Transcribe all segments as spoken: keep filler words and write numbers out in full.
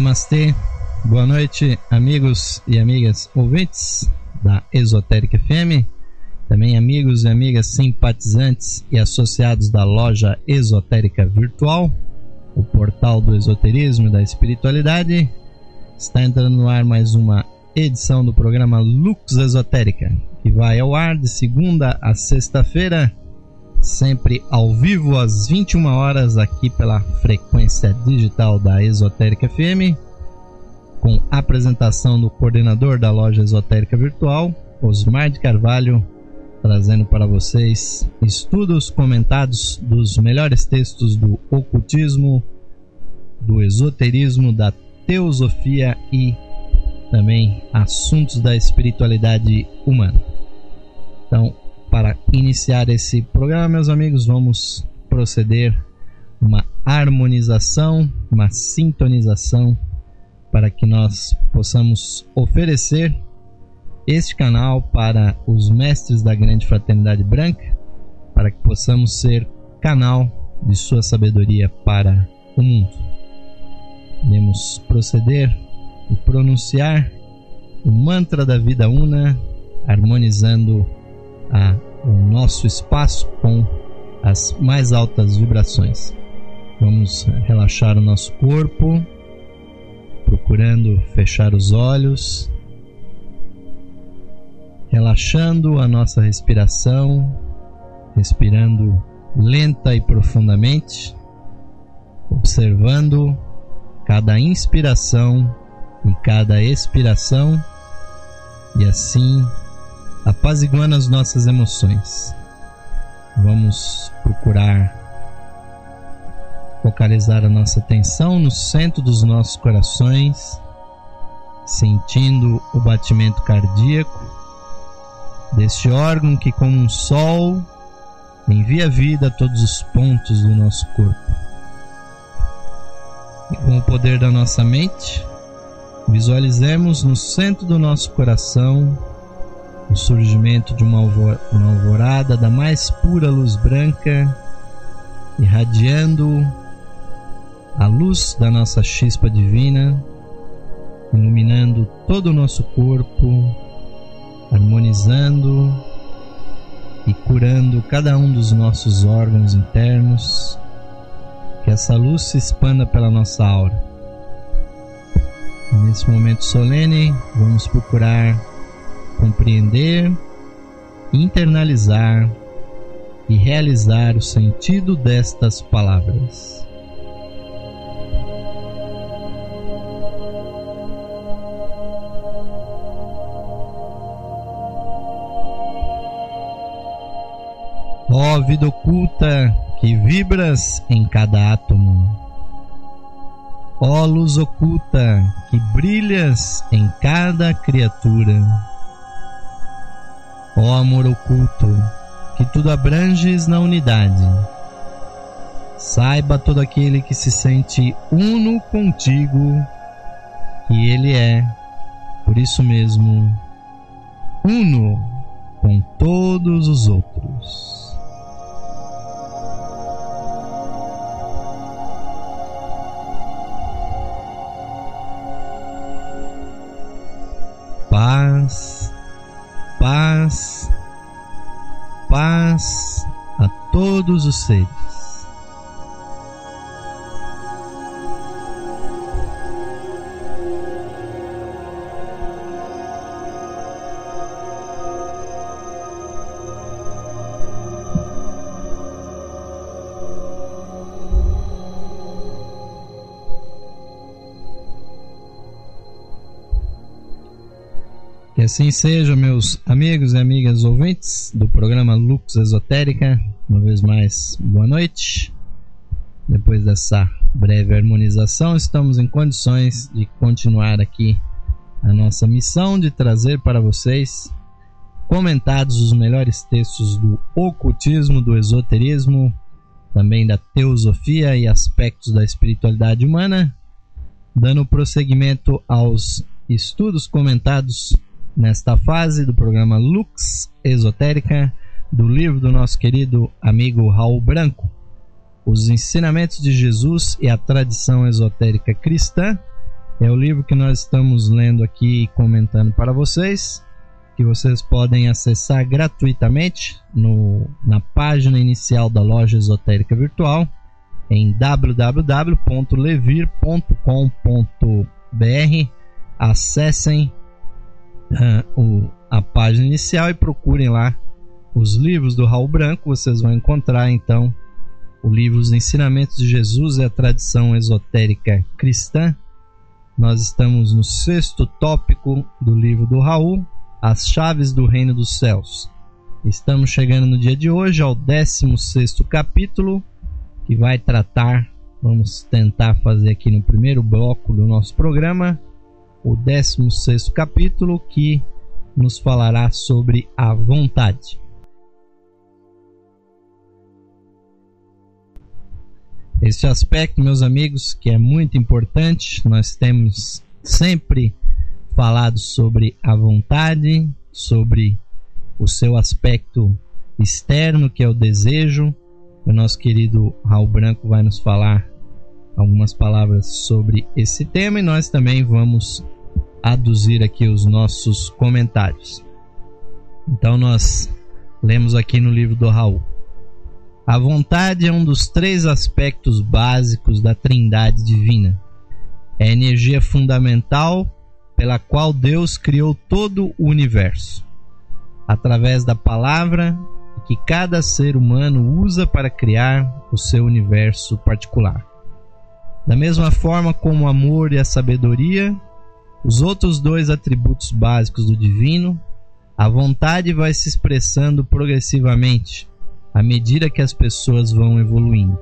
Namastê, boa noite, amigos e amigas ouvintes da Esotérica F M, também amigos e amigas simpatizantes e associados da loja Esotérica Virtual, o portal do esoterismo e da espiritualidade. Está entrando no ar mais uma edição do programa Lux Esotérica, que vai ao ar de segunda a sexta-feira, sempre ao vivo às vinte e uma horas aqui pela frequência digital da Esotérica F M, com apresentação do coordenador da loja Esotérica Virtual, Osmar de Carvalho, trazendo para vocês estudos comentados dos melhores textos do ocultismo, do esoterismo, da teosofia e também assuntos da espiritualidade humana. Então, para iniciar esse programa, meus amigos, vamos proceder uma harmonização, uma sintonização, para que nós possamos oferecer este canal para os mestres da grande fraternidade branca, para que possamos ser canal de sua sabedoria para o mundo. Podemos proceder e pronunciar o mantra da vida una, harmonizando a, o nosso espaço com as mais altas vibrações. Vamos relaxar o nosso corpo, procurando fechar os olhos, relaxando a nossa respiração, respirando lenta e profundamente, observando cada inspiração e cada expiração, e assim apaziguando as nossas emoções. Vamos procurar focalizar a nossa atenção no centro dos nossos corações, sentindo o batimento cardíaco deste órgão que, como um sol, envia vida a todos os pontos do nosso corpo. E com o poder da nossa mente, visualizemos no centro do nosso coração o surgimento de uma alvorada da mais pura luz branca, irradiando a luz da nossa chispa divina, iluminando todo o nosso corpo, harmonizando e curando cada um dos nossos órgãos internos. Que essa luz se expanda pela nossa aura. Nesse momento solene, vamos procurar compreender, internalizar e realizar o sentido destas palavras. Ó vida oculta que vibras em cada átomo, ó luz oculta que brilhas em cada criatura, ó amor oculto que tudo abranges na unidade, saiba todo aquele que se sente uno contigo que ele é, por isso mesmo, uno com todos os outros. Paz, paz, paz a todos os seres. Que assim seja, meus amigos e amigas ouvintes do programa Lux Esotérica. Uma vez mais, boa noite. Depois dessa breve harmonização, estamos em condições de continuar aqui a nossa missão de trazer para vocês comentados os melhores textos do ocultismo, do esoterismo, também da teosofia e aspectos da espiritualidade humana, dando prosseguimento aos estudos comentados nesta fase do programa Lux Esotérica, do livro do nosso querido amigo Raul Branco, Os Ensinamentos de Jesus e a Tradição Esotérica Cristã, É o livro que nós estamos lendo aqui e comentando para vocês, que vocês podem acessar gratuitamente no, na página inicial da Loja Esotérica Virtual, em w w w ponto levir ponto com ponto b r. Acessem uh, o, a página inicial e procurem lá os livros do Raul Branco. Vocês vão encontrar então o livro Os Ensinamentos de Jesus e a Tradição Esotérica Cristã. Nós estamos no sexto tópico do livro do Raul, As Chaves do Reino dos Céus. Estamos chegando no dia de hoje ao décimo sexto capítulo, que vai tratar, vamos tentar fazer aqui no primeiro bloco do nosso programa, o décimo sexto capítulo, que nos falará sobre a vontade. Este aspecto, meus amigos, que é muito importante, nós temos sempre falado sobre a vontade, sobre o seu aspecto externo, que é o desejo. O nosso querido Raul Branco vai nos falar algumas palavras sobre esse tema e nós também vamos aduzir aqui os nossos comentários. Então nós lemos aqui no livro do Raul: a vontade é um dos três aspectos básicos da Trindade Divina. É a energia fundamental pela qual Deus criou todo o universo, através da palavra que cada ser humano usa para criar o seu universo particular. Da mesma forma como o amor e a sabedoria, os outros dois atributos básicos do divino, a vontade vai se expressando progressivamente à medida que as pessoas vão evoluindo.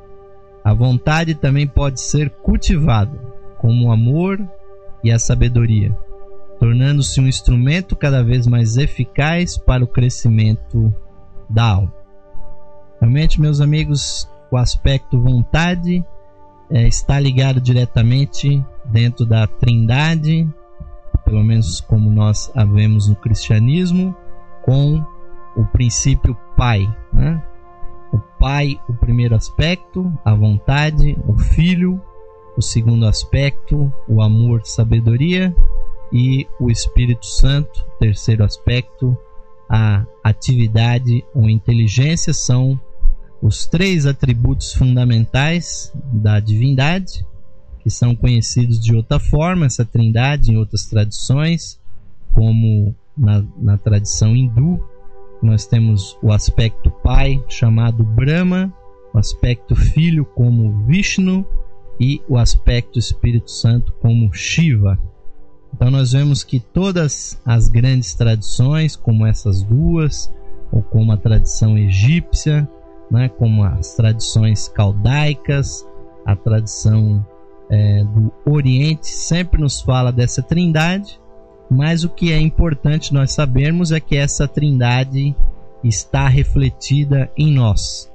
A vontade também pode ser cultivada, como o amor e a sabedoria, tornando-se um instrumento cada vez mais eficaz para o crescimento da alma. Realmente, meus amigos, o aspecto vontade é, está ligado diretamente dentro da Trindade, pelo menos como nós a vemos no cristianismo, com o princípio Pai, né? O Pai, o primeiro aspecto, a vontade, o Filho, o segundo aspecto, o amor, sabedoria, e o Espírito Santo, terceiro aspecto, a atividade ou inteligência. São os três atributos fundamentais da divindade, que são conhecidos de outra forma, essa trindade, em outras tradições, como na, na tradição hindu. Nós temos o aspecto Pai, chamado Brahma, o aspecto Filho, como Vishnu, e o aspecto Espírito Santo, como Shiva. Então nós vemos que todas as grandes tradições, como essas duas, ou como a tradição egípcia, né, como as tradições caldaicas, a tradição é, do Oriente, sempre nos fala dessa trindade, mas o que é importante nós sabermos é que essa trindade está refletida em nós.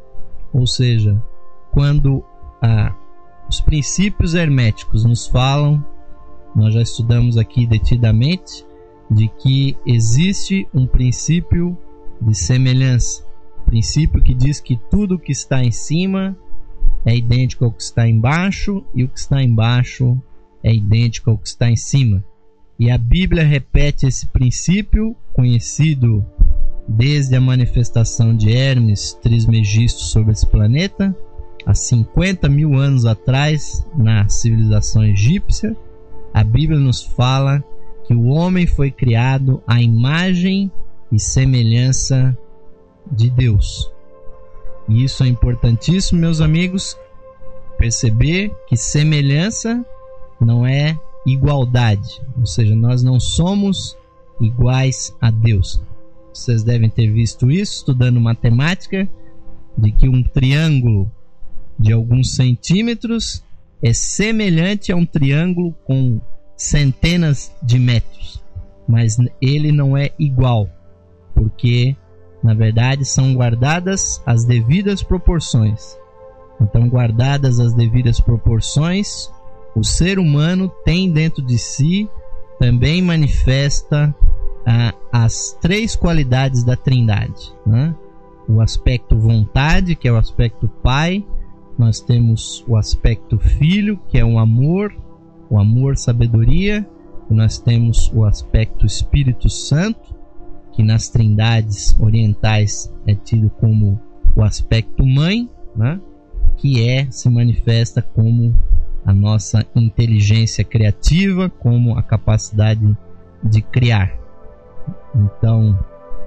Ou seja, quando a, os princípios herméticos nos falam, nós já estudamos aqui detidamente, de que existe um princípio de semelhança, princípio que diz que tudo que está em cima é idêntico ao que está embaixo e o que está embaixo é idêntico ao que está em cima. E a Bíblia repete esse princípio, conhecido desde a manifestação de Hermes Trismegisto sobre esse planeta, há cinquenta mil anos atrás, na civilização egípcia. A Bíblia nos fala que o homem foi criado à imagem e semelhança de Deus. E isso é importantíssimo, meus amigos, perceber que semelhança não é igualdade, ou seja, nós não somos iguais a Deus. Vocês devem ter visto isso estudando matemática, de que um triângulo de alguns centímetros é semelhante a um triângulo com centenas de metros, mas ele não é igual, porque na verdade são guardadas as devidas proporções. Então, guardadas as devidas proporções, o ser humano tem dentro de si, também manifesta ah, as três qualidades da Trindade, né? O aspecto vontade, que é o aspecto Pai. Nós temos o aspecto Filho, que é o amor, o amor, sabedoria, e nós temos o aspecto Espírito Santo, que nas trindades orientais é tido como o aspecto mãe, né? Que é, se manifesta como a nossa inteligência criativa, como a capacidade de criar. Então,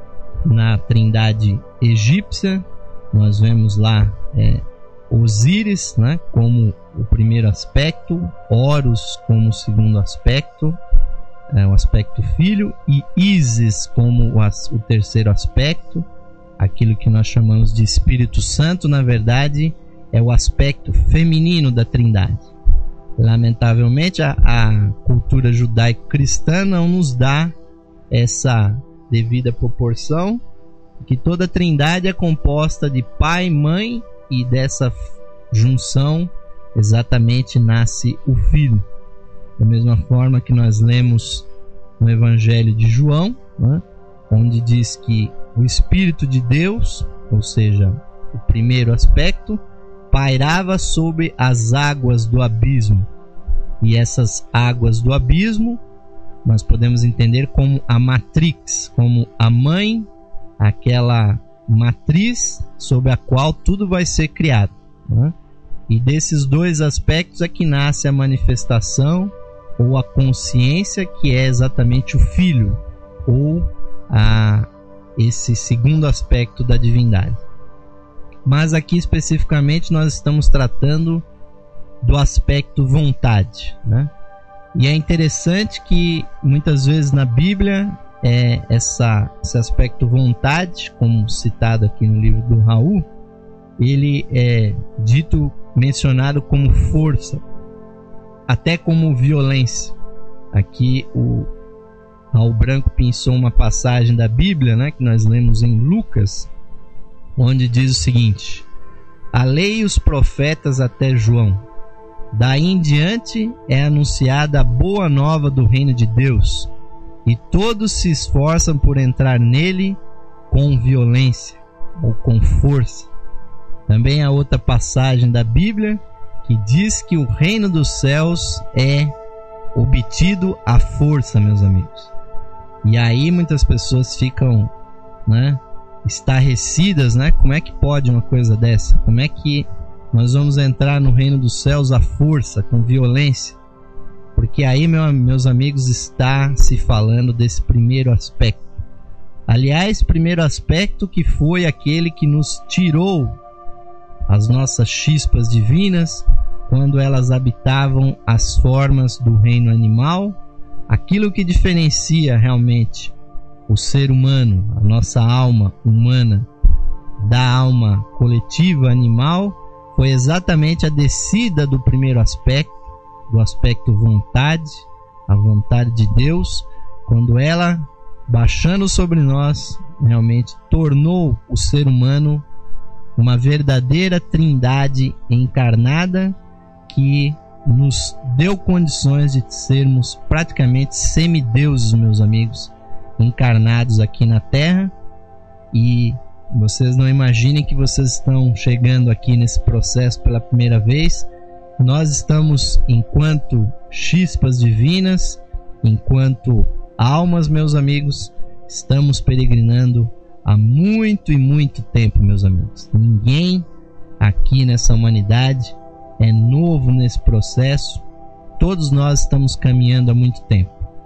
na trindade egípcia, nós vemos lá é, Osíris, né, como o primeiro aspecto, Horus como o segundo aspecto, é, o aspecto filho, e Ísis como o, as, o terceiro aspecto, aquilo que nós chamamos de Espírito Santo, na verdade, é o aspecto feminino da trindade. Lamentavelmente, a, a cultura judaico-cristã não nos dá essa devida proporção, que toda a trindade é composta de pai, mãe, e dessa junção exatamente nasce o Filho. Da mesma forma que nós lemos no Evangelho de João, né, onde diz que o Espírito de Deus, ou seja, o primeiro aspecto, pairava sobre as águas do abismo. E essas águas do abismo nós podemos entender como a matrix, como a mãe, aquela matriz sobre a qual tudo vai ser criado, né? E desses dois aspectos é que nasce a manifestação ou a consciência, que é exatamente o Filho, ou a, esse segundo aspecto da divindade. Mas aqui especificamente nós estamos tratando do aspecto vontade, né? E é interessante que muitas vezes na Bíblia é essa, esse aspecto vontade, como citado aqui no livro do Raul, ele é dito, mencionado como força, até como violência. Aqui o Raul Branco pensou uma passagem da Bíblia, né, que nós lemos em Lucas, onde diz o seguinte: a lei e os profetas até João. Daí em diante é anunciada a boa nova do reino de Deus, e todos se esforçam por entrar nele com violência ou com força. Também há outra passagem da Bíblia que diz que o reino dos céus é obtido à força, meus amigos. E aí muitas pessoas ficam, né, estarrecidas, né? Como é que pode uma coisa dessa? Como é que nós vamos entrar no reino dos céus à força, com violência? Porque aí, meu, meus amigos, está se falando desse primeiro aspecto. Aliás, primeiro aspecto que foi aquele que nos tirou as nossas chispas divinas, quando elas habitavam as formas do reino animal. Aquilo que diferencia realmente o ser humano, a nossa alma humana, da alma coletiva animal, foi exatamente a descida do primeiro aspecto, do aspecto vontade, a vontade de Deus, quando ela, baixando sobre nós, realmente tornou o ser humano uma verdadeira trindade encarnada, que nos deu condições de sermos praticamente semideuses, meus amigos, encarnados aqui na Terra. E vocês não imaginem que vocês estão chegando aqui nesse processo pela primeira vez. Nós estamos, enquanto chispas divinas, enquanto almas, meus amigos, estamos peregrinando há muito e muito tempo, meus amigos. Ninguém aqui nessa humanidade é novo nesse processo. Todos nós estamos caminhando há muito tempo.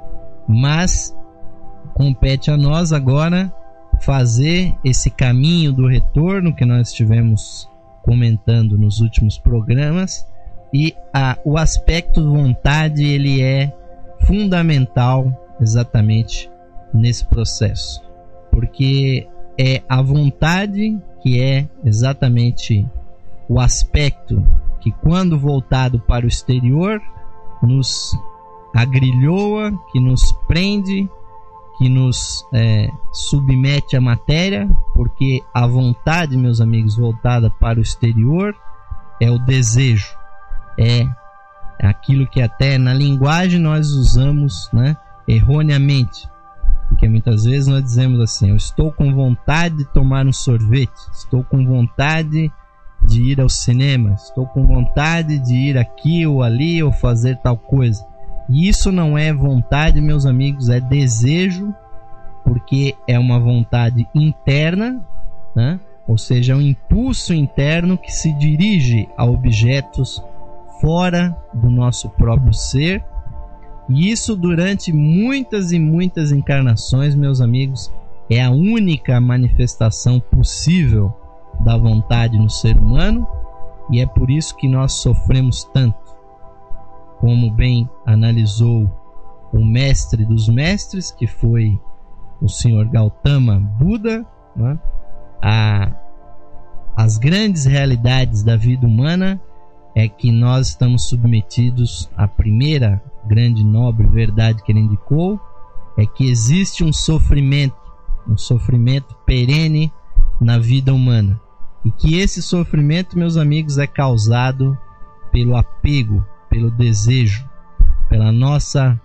Mas compete a nós agora fazer esse caminho do retorno que nós estivemos comentando nos últimos programas. E a, o aspecto vontade, ele é fundamental exatamente nesse processo, porque é a vontade que é exatamente o aspecto que, quando voltado para o exterior, nos agrilhoa, que nos prende, que nos é, submete à matéria, porque a vontade, meus amigos, voltada para o exterior é o desejo, é aquilo que até na linguagem nós usamos, né, erroneamente, porque muitas vezes nós dizemos assim: eu estou com vontade de tomar um sorvete, estou com vontade de ir ao cinema, estou com vontade de ir aqui ou ali ou fazer tal coisa. E isso não é vontade, meus amigos, é desejo, porque é uma vontade interna, né? Ou seja, é um impulso interno que se dirige a objetos fora do nosso próprio ser. E isso durante muitas e muitas encarnações, meus amigos, é a única manifestação possível da vontade no ser humano, e é por isso que nós sofremos tanto. Como bem analisou o mestre dos mestres, que foi o senhor Gautama Buda, né? a, as grandes realidades da vida humana é que nós estamos submetidos à primeira grande nobre verdade que ele indicou, é que existe um sofrimento, um sofrimento perene na vida humana, e que esse sofrimento, meus amigos, é causado pelo apego, pelo desejo, pela nossa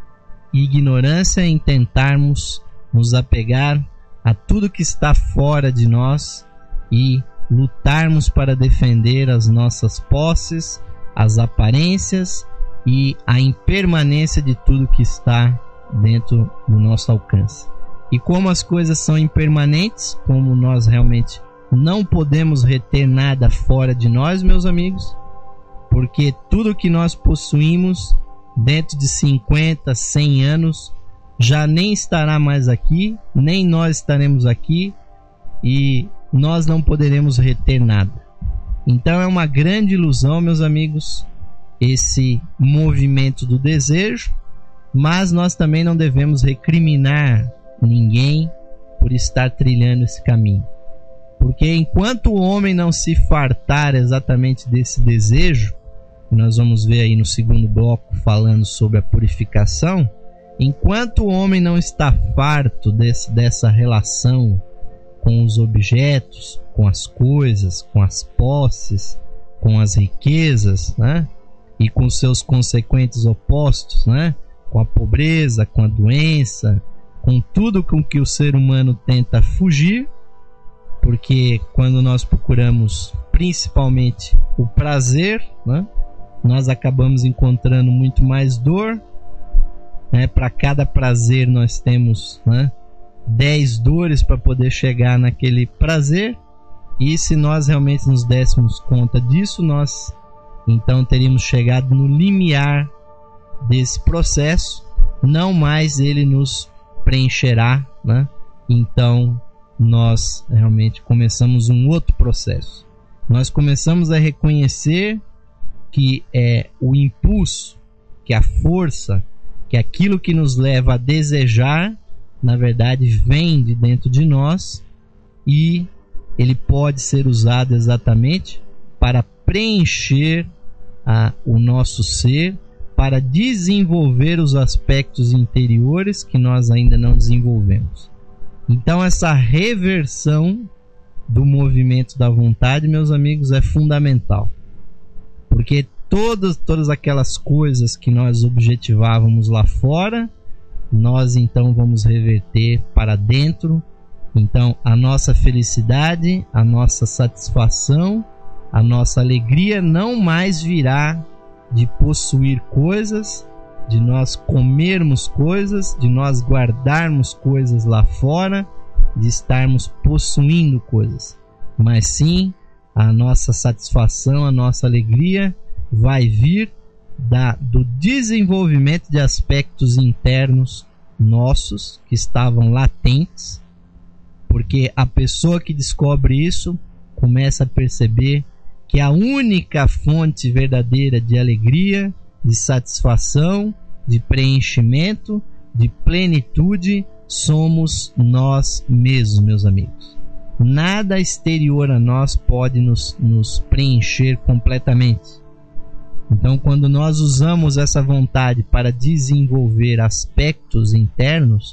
ignorância em tentarmos nos apegar a tudo que está fora de nós e lutarmos para defender as nossas posses, as aparências e a impermanência de tudo que está dentro do nosso alcance. E como as coisas são impermanentes, como nós realmente não podemos reter nada fora de nós, meus amigos, porque tudo que nós possuímos dentro de cinquenta, cem anos já nem estará mais aqui, nem nós estaremos aqui, e nós não poderemos reter nada. Então é uma grande ilusão, meus amigos, esse movimento do desejo, mas nós também não devemos recriminar ninguém por estar trilhando esse caminho, porque enquanto o homem não se fartar exatamente desse desejo, que nós vamos ver aí no segundo bloco falando sobre a purificação, enquanto o homem não está farto desse, dessa relação com os objetos, com as coisas, com as posses, com as riquezas, né? E com seus consequentes opostos, né? Com a pobreza, com a doença, com tudo com que o ser humano tenta fugir, porque quando nós procuramos principalmente o prazer, né? Nós acabamos encontrando muito mais dor, né? Para cada prazer nós temos, né, dez dores para poder chegar naquele prazer, e se nós realmente nos dessemos conta disso, nós então teríamos chegado no limiar desse processo, não mais ele nos preencherá, né? Então nós realmente começamos um outro processo. Nós começamos a reconhecer que é o impulso, que a força, que aquilo que nos leva a desejar, na verdade vem de dentro de nós, e ele pode ser usado exatamente para preencher a, o nosso ser, para desenvolver os aspectos interiores que nós ainda não desenvolvemos. Então essa reversão do movimento da vontade, meus amigos, é fundamental, porque todas, todas aquelas coisas que nós objetivávamos lá fora, nós então vamos reverter para dentro. Então a nossa felicidade, a nossa satisfação, a nossa alegria não mais virá de possuir coisas, de nós comermos coisas, de nós guardarmos coisas lá fora, de estarmos possuindo coisas, mas sim a nossa satisfação, a nossa alegria vai vir da, do desenvolvimento de aspectos internos nossos que estavam latentes, porque a pessoa que descobre isso começa a perceber que a única fonte verdadeira de alegria, de satisfação, de preenchimento, de plenitude somos nós mesmos, meus amigos. Nada exterior a nós pode nos, nos preencher completamente. Então, quando nós usamos essa vontade para desenvolver aspectos internos,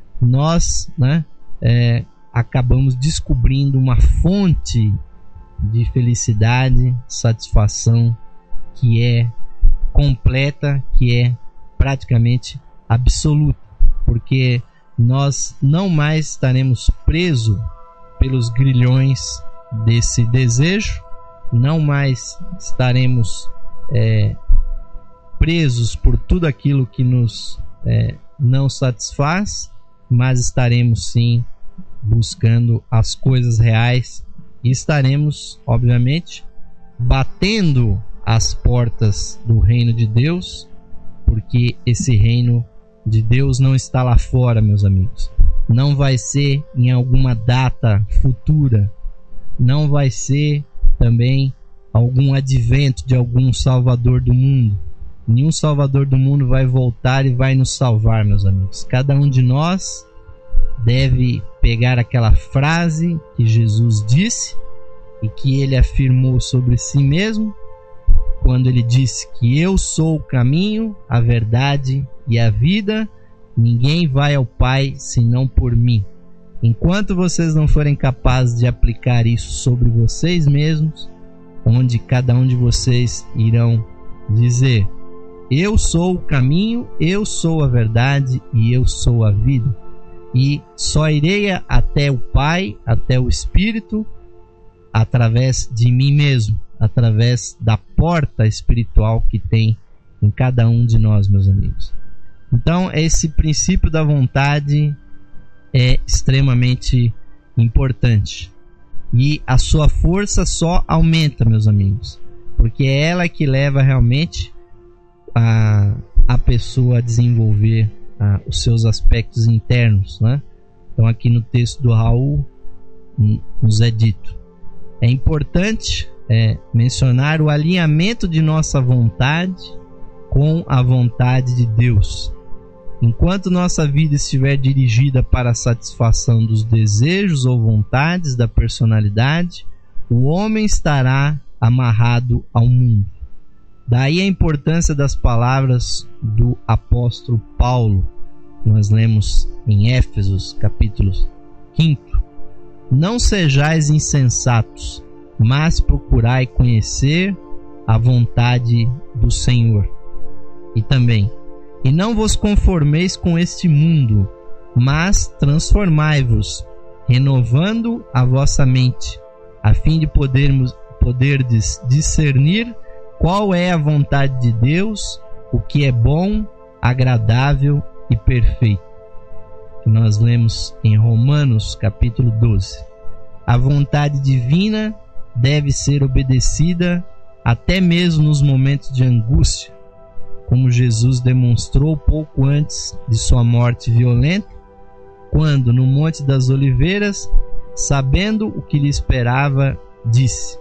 nós, né, é, acabamos descobrindo uma fonte de felicidade, satisfação que é completa, que é praticamente absoluta, porque nós não mais estaremos presos pelos grilhões desse desejo, não mais estaremos é, presos por tudo aquilo que nos é, não satisfaz, mas estaremos sim buscando as coisas reais e estaremos, obviamente, batendo as portas do reino de Deus, porque esse reino de Deus não está lá fora, meus amigos. Não vai ser em alguma data futura, não vai ser também algum advento de algum salvador do mundo. Nenhum salvador do mundo vai voltar e vai nos salvar, meus amigos. Cada um de nós deve pegar aquela frase que Jesus disse e que ele afirmou sobre si mesmo, quando ele disse que eu sou o caminho, a verdade e a vida, ninguém vai ao Pai senão por mim. Enquanto vocês não forem capazes de aplicar isso sobre vocês mesmos, onde cada um de vocês irão dizer: eu sou o caminho, eu sou a verdade e eu sou a vida, e só irei até o Pai, até o Espírito, através de mim mesmo, através da porta espiritual que tem em cada um de nós, meus amigos. Então, esse princípio da vontade é extremamente importante, e a sua força só aumenta, meus amigos, porque é ela que leva realmente a, a pessoa a desenvolver a, os seus aspectos internos, né? Então, aqui no texto do Raul nos é dito: é importante é, mencionar o alinhamento de nossa vontade com a vontade de Deus. Enquanto nossa vida estiver dirigida para a satisfação dos desejos ou vontades da personalidade, o homem estará amarrado ao mundo. Daí a importância das palavras do apóstolo Paulo, que nós lemos em Éfesos, capítulo cinco. Não sejais insensatos, mas procurai conhecer a vontade do Senhor. E também: e não vos conformeis com este mundo, mas transformai-vos, renovando a vossa mente, a fim de podermos, poderdes discernir qual é a vontade de Deus, o que é bom, agradável e perfeito. Que nós lemos em Romanos capítulo doze. A vontade divina deve ser obedecida até mesmo nos momentos de angústia, como Jesus demonstrou pouco antes de sua morte violenta, quando no Monte das Oliveiras, sabendo o que lhe esperava, disse: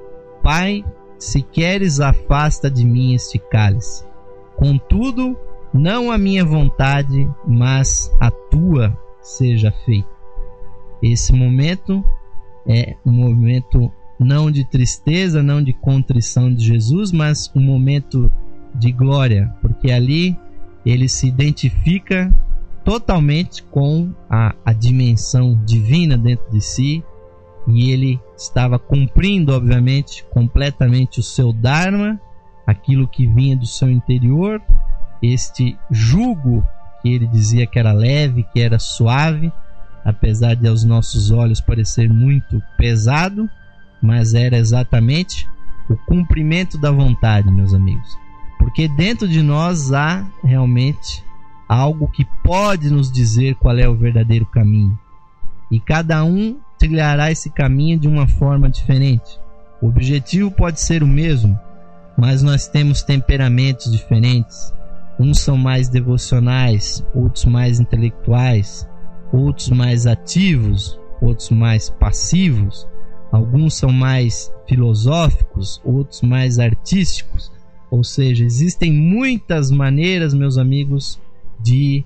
Pai, se queres, afasta de mim este cálice. Contudo, não a minha vontade, mas a tua seja feita. Esse momento é um momento não de tristeza, não de contrição de Jesus, mas um momento de glória, porque ali ele se identifica totalmente com a, a dimensão divina dentro de si, e ele estava cumprindo, obviamente, completamente o seu Dharma, aquilo que vinha do seu interior, este jugo que ele dizia que era leve, que era suave, apesar de aos nossos olhos parecer muito pesado, mas era exatamente o cumprimento da vontade, meus amigos. Porque dentro de nós há realmente algo que pode nos dizer qual é o verdadeiro caminho. E cada um trilhará esse caminho de uma forma diferente. O objetivo pode ser o mesmo, mas nós temos temperamentos diferentes. Uns são mais devocionais, outros mais intelectuais, outros mais ativos, outros mais passivos. Alguns são mais filosóficos, outros mais artísticos. Ou seja, existem muitas maneiras, meus amigos, de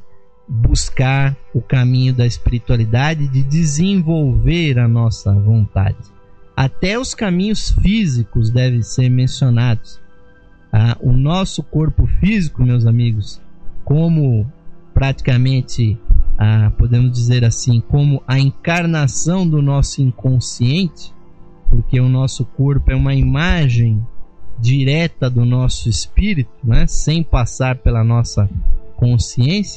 buscar o caminho da espiritualidade, de desenvolver a nossa vontade. Até os caminhos físicos devem ser mencionados. Ah, o nosso corpo físico, meus amigos, como praticamente, ah, podemos dizer assim, como a encarnação do nosso inconsciente, porque o nosso corpo é uma imagem direta do nosso espírito, né? Sem passar pela nossa consciência.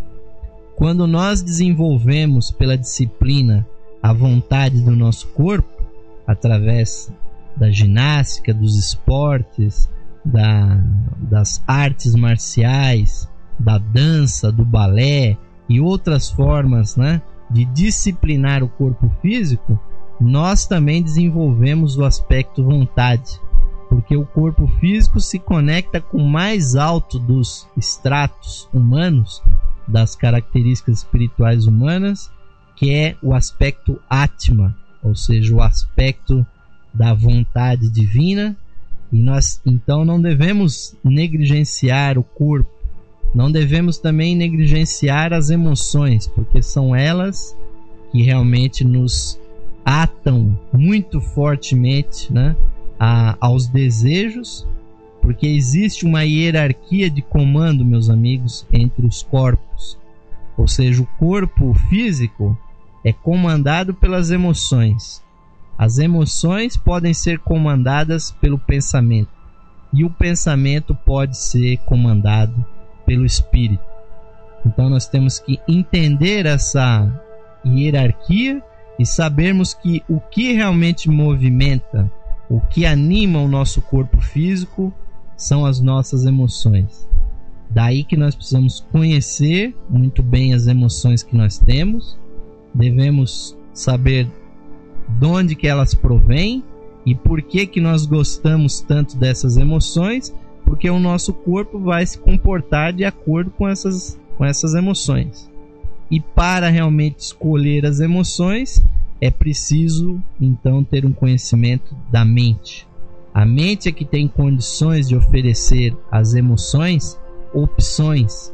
Quando nós desenvolvemos pela disciplina a vontade do nosso corpo, através da ginástica, dos esportes, da, das artes marciais, da dança, do balé e outras formas, né, de disciplinar o corpo físico, nós também desenvolvemos o aspecto vontade, porque o corpo físico se conecta com o mais alto dos estratos humanos, das características espirituais humanas, que é o aspecto Atma, ou seja, o aspecto da vontade divina. E nós então não devemos negligenciar o corpo, não devemos também negligenciar as emoções, porque são elas que realmente nos atam muito fortemente, né, a, aos desejos, porque existe uma hierarquia de comando, meus amigos, entre os corpos. Ou seja, o corpo físico é comandado pelas emoções. As emoções podem ser comandadas pelo pensamento, e o pensamento pode ser comandado pelo espírito. Então nós temos que entender essa hierarquia e sabermos que o que realmente movimenta, o que anima o nosso corpo físico são as nossas emoções. Daí que nós precisamos conhecer muito bem as emoções que nós temos, devemos saber de onde que elas provêm e por que que nós gostamos tanto dessas emoções, porque o nosso corpo vai se comportar de acordo com essas, com essas emoções. E para realmente escolher as emoções, é preciso então ter um conhecimento da mente. A mente é que tem condições de oferecer às emoções opções,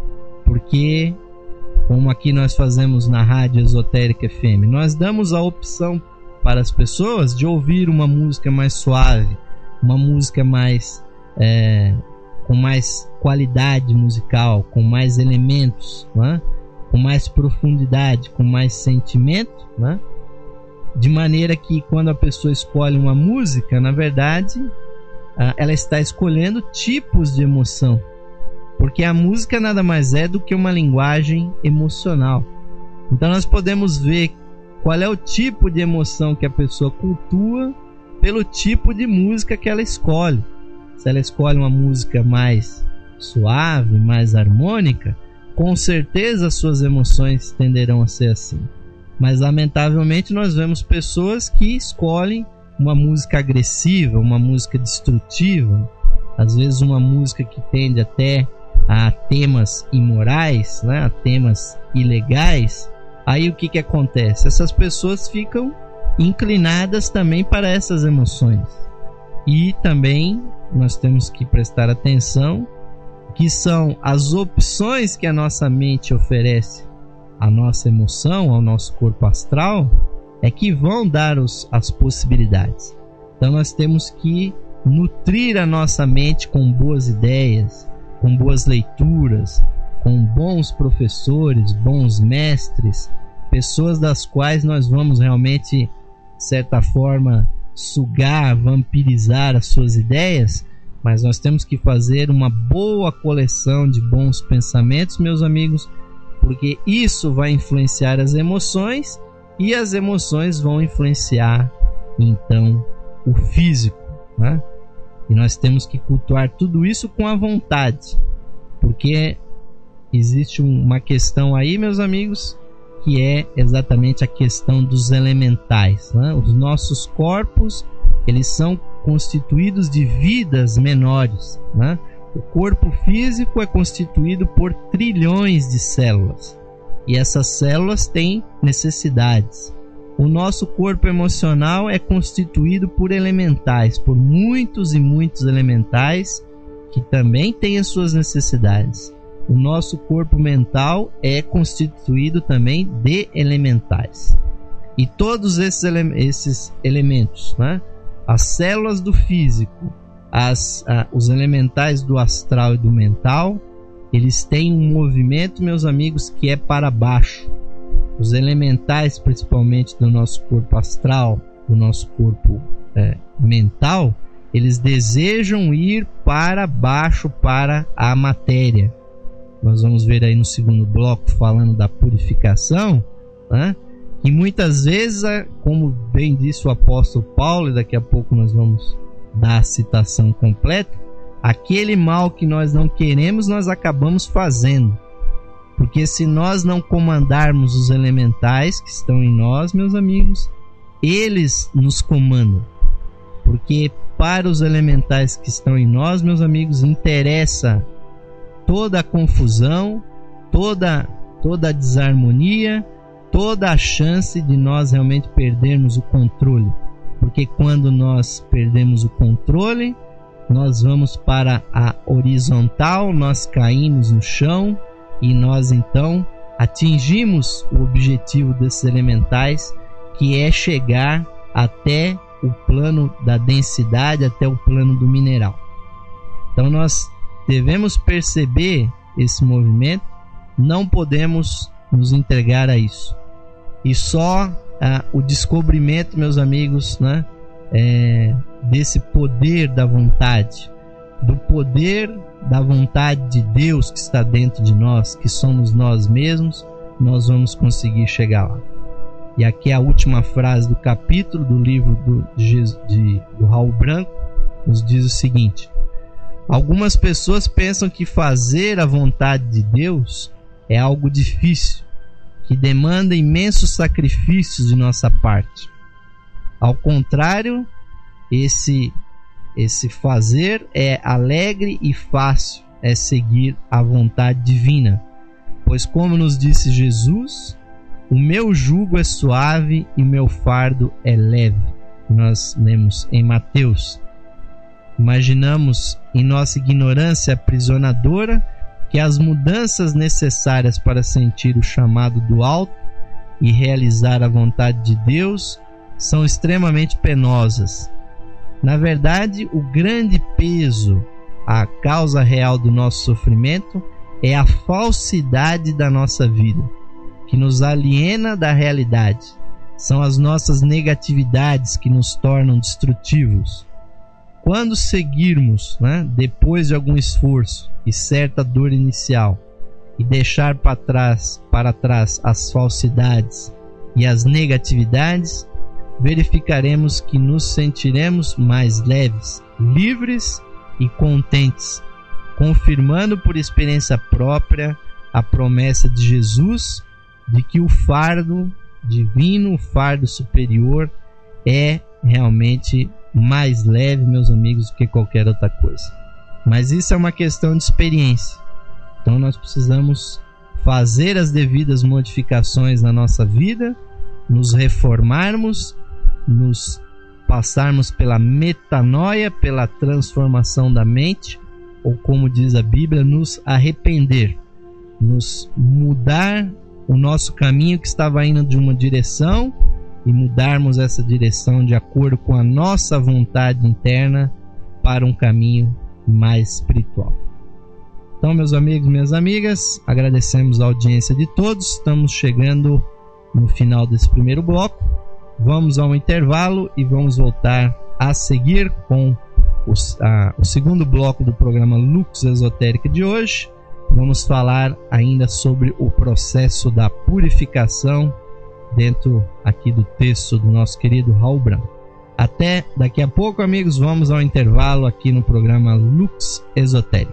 porque, como aqui nós fazemos na Rádio Esotérica F M, nós damos a opção para as pessoas de ouvir uma música mais suave, uma música mais é, com mais qualidade musical, com mais elementos, né? Com mais profundidade, com mais sentimento, né? De maneira que quando a pessoa escolhe uma música, na verdade, ela está escolhendo tipos de emoção, porque a música nada mais é do que uma linguagem emocional. Então nós podemos ver qual é o tipo de emoção que a pessoa cultua pelo tipo de música que ela escolhe. Se ela escolhe uma música mais suave, mais harmônica, com certeza as suas emoções tenderão a ser assim. Mas lamentavelmente nós vemos pessoas que escolhem uma música agressiva, uma música destrutiva, às vezes uma música que tende até a temas imorais, né, a temas ilegais. Aí o que que acontece? Essas pessoas ficam inclinadas também para essas emoções. E também nós temos que prestar atenção que são as opções que a nossa mente oferece à nossa emoção, ao nosso corpo astral, é que vão dar os, as possibilidades. Então nós temos que nutrir a nossa mente com boas ideias, com boas leituras, com bons professores, bons mestres, pessoas das quais nós vamos realmente, de certa forma, sugar, vampirizar as suas ideias. Mas nós temos que fazer uma boa coleção de bons pensamentos, meus amigos, porque isso vai influenciar as emoções e as emoções vão influenciar então o físico, né? E nós temos que cultuar tudo isso com a vontade, porque existe uma questão aí, meus amigos, que é exatamente a questão dos elementais, né? Os nossos corpos, eles são constituídos de vidas menores, né? O corpo físico é constituído por trilhões de células, e essas células têm necessidades. O nosso corpo emocional é constituído por elementais, por muitos e muitos elementais que também têm as suas necessidades. O nosso corpo mental é constituído também de elementais. E todos esses, ele- esses elementos, né? As células do físico, as, a, os elementais do astral e do mental, eles têm um movimento, meus amigos, que é para baixo. Os elementais, principalmente do nosso corpo astral, do nosso corpo é, mental, eles desejam ir para baixo, para a matéria. Nós vamos ver aí no segundo bloco, falando da purificação, né? E muitas vezes, como bem disse o apóstolo Paulo, e daqui a pouco nós vamos dar a citação completa, aquele mal que nós não queremos, nós acabamos fazendo. Porque se nós não comandarmos os elementais que estão em nós, meus amigos, eles nos comandam. Porque para os elementais que estão em nós, meus amigos, interessa toda a confusão, toda, toda a desarmonia, toda a chance de nós realmente perdermos o controle. Porque quando nós perdemos o controle, nós vamos para a horizontal, nós caímos no chão e nós então atingimos o objetivo desses elementais, que é chegar até o plano da densidade, até o plano do mineral. Então nós devemos perceber esse movimento, não podemos nos entregar a isso. E só ah, o descobrimento, meus amigos, né, é, desse poder da vontade, do poder da vontade de Deus que está dentro de nós, que somos nós mesmos, nós vamos conseguir chegar lá. E aqui é a última frase do capítulo do livro do, de, de, do Raul Branco, nos diz o seguinte: algumas pessoas pensam que fazer a vontade de Deus é algo difícil, que demanda imensos sacrifícios de nossa parte. Ao contrário, esse, esse fazer é alegre e fácil, é seguir a vontade divina. Pois, como nos disse Jesus, o meu jugo é suave e meu fardo é leve. Nós lemos em Mateus. Imaginamos em nossa ignorância aprisionadora que as mudanças necessárias para sentir o chamado do alto e realizar a vontade de Deus são extremamente penosas. Na verdade, o grande peso, a causa real do nosso sofrimento, é a falsidade da nossa vida, que nos aliena da realidade. São as nossas negatividades que nos tornam destrutivos. Quando seguirmos, né, depois de algum esforço e certa dor inicial, e deixar para trás, para trás as falsidades e as negatividades, verificaremos que nos sentiremos mais leves, livres e contentes, confirmando por experiência própria a promessa de Jesus de que o fardo divino, o fardo superior, é realmente mais leve, meus amigos, do que qualquer outra coisa. Mas isso é uma questão de experiência. Então nós precisamos fazer as devidas modificações na nossa vida, nos reformarmos, nos passarmos pela metanoia, pela transformação da mente, ou como diz a Bíblia, nos arrepender, nos mudar o nosso caminho que estava indo de uma direção e mudarmos essa direção de acordo com a nossa vontade interna para um caminho mais espiritual. Então, meus amigos e minhas amigas, agradecemos a audiência de todos. Estamos chegando no final desse primeiro bloco. Vamos a um intervalo e vamos voltar a seguir com os, a, o segundo bloco do programa Lux Esotérica de hoje. Vamos falar ainda sobre o processo da purificação dentro aqui do texto do nosso querido Raul Branco. Até daqui a pouco, amigos, vamos ao intervalo aqui no programa Lux Esotérica.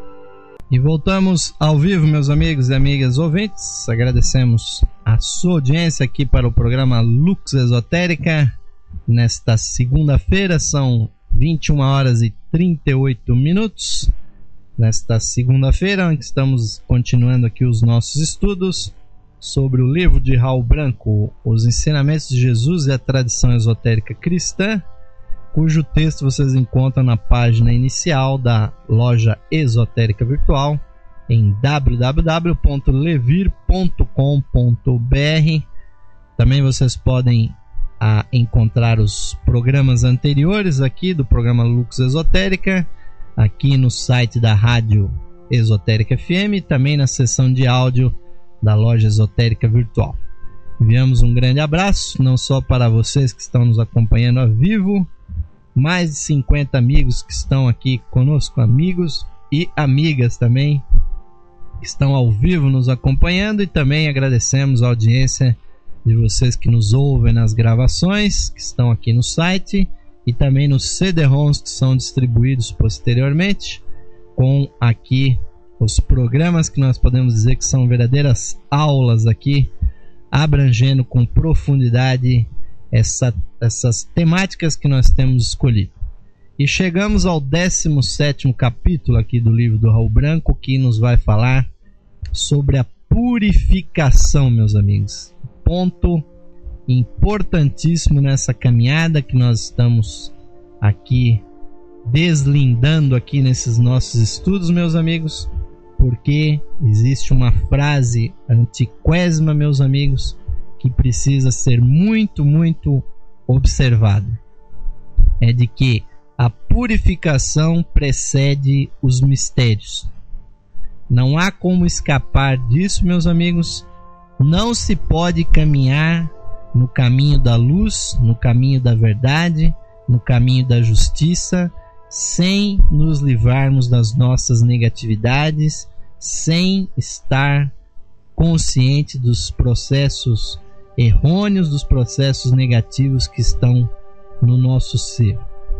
E voltamos ao vivo, meus amigos e amigas ouvintes. Agradecemos a sua audiência aqui para o programa Lux Esotérica. Nesta segunda-feira são vinte e uma horas e trinta e oito minutos. Nesta segunda-feira, onde estamos continuando aqui os nossos estudos sobre o livro de Raul Branco, Os Ensinamentos de Jesus e a Tradição Esotérica Cristã, cujo texto vocês encontram na página inicial da loja esotérica virtual em w w w ponto levir ponto com ponto b r. Também vocês podem ah, encontrar os programas anteriores aqui do programa Lux Esotérica aqui no site da Rádio Esotérica F M e também na seção de áudio da loja esotérica virtual. Enviamos um grande abraço não só para vocês que estão nos acompanhando ao vivo, mais de cinquenta amigos que estão aqui conosco, amigos e amigas também que estão ao vivo nos acompanhando, e também agradecemos a audiência de vocês que nos ouvem nas gravações, que estão aqui no site, e também nos C D-ROMs que são distribuídos posteriormente, com aqui os programas que nós podemos dizer que são verdadeiras aulas aqui, abrangendo com profundidade essa, essas temáticas que nós temos escolhido. E chegamos ao décimo sétimo capítulo aqui do livro do Raul Branco, que nos vai falar sobre a purificação, meus amigos. Ponto importantíssimo nessa caminhada que nós estamos aqui deslindando aqui nesses nossos estudos, meus amigos, porque existe uma frase antiquésima, meus amigos, que precisa ser muito, muito observada. É de que a purificação precede os mistérios. Não há como escapar disso, meus amigos. Não se pode caminhar no caminho da luz, no caminho da verdade, no caminho da justiça, sem nos livrarmos das nossas negatividades, sem estar consciente dos processos errôneos, dos processos negativos que estão no nosso ser.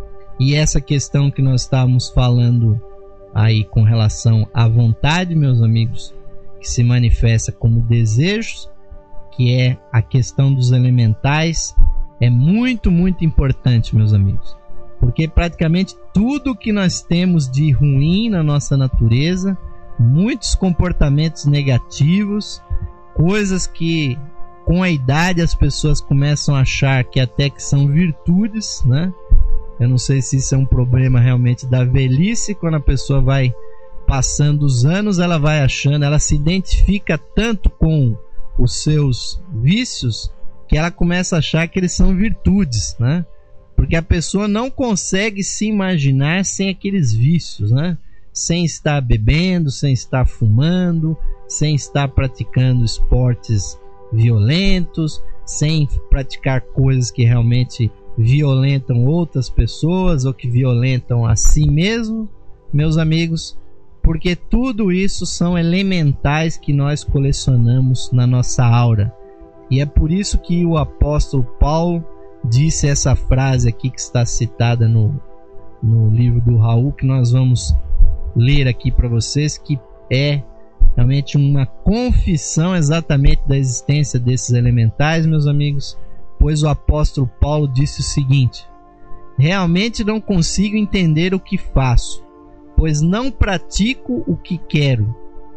E essa questão que nós estávamos falando aí com relação à vontade, meus amigos, que se manifesta como desejos, que é a questão dos elementais, é muito, muito importante, meus amigos, porque praticamente tudo que nós temos de ruim na nossa natureza, muitos comportamentos negativos, coisas que com a idade as pessoas começam a achar que até que são virtudes, né? Eu não sei se isso é um problema realmente da velhice, quando a pessoa vai passando os anos, ela vai achando, ela se identifica tanto com os seus vícios, que ela começa a achar que eles são virtudes, né? Porque a pessoa não consegue se imaginar sem aqueles vícios, né? Sem estar bebendo, sem estar fumando, sem estar praticando esportes violentos, sem praticar coisas que realmente violentam outras pessoas ou que violentam a si mesmo, meus amigos, porque tudo isso são elementais que nós colecionamos na nossa aura. E é por isso que o apóstolo Paulo disse essa frase aqui que está citada no, no livro do Raul, que nós vamos ler aqui para vocês, que é realmente uma confissão exatamente da existência desses elementais, meus amigos, pois o apóstolo Paulo disse o seguinte: realmente não consigo entender o que faço, pois não pratico o que quero,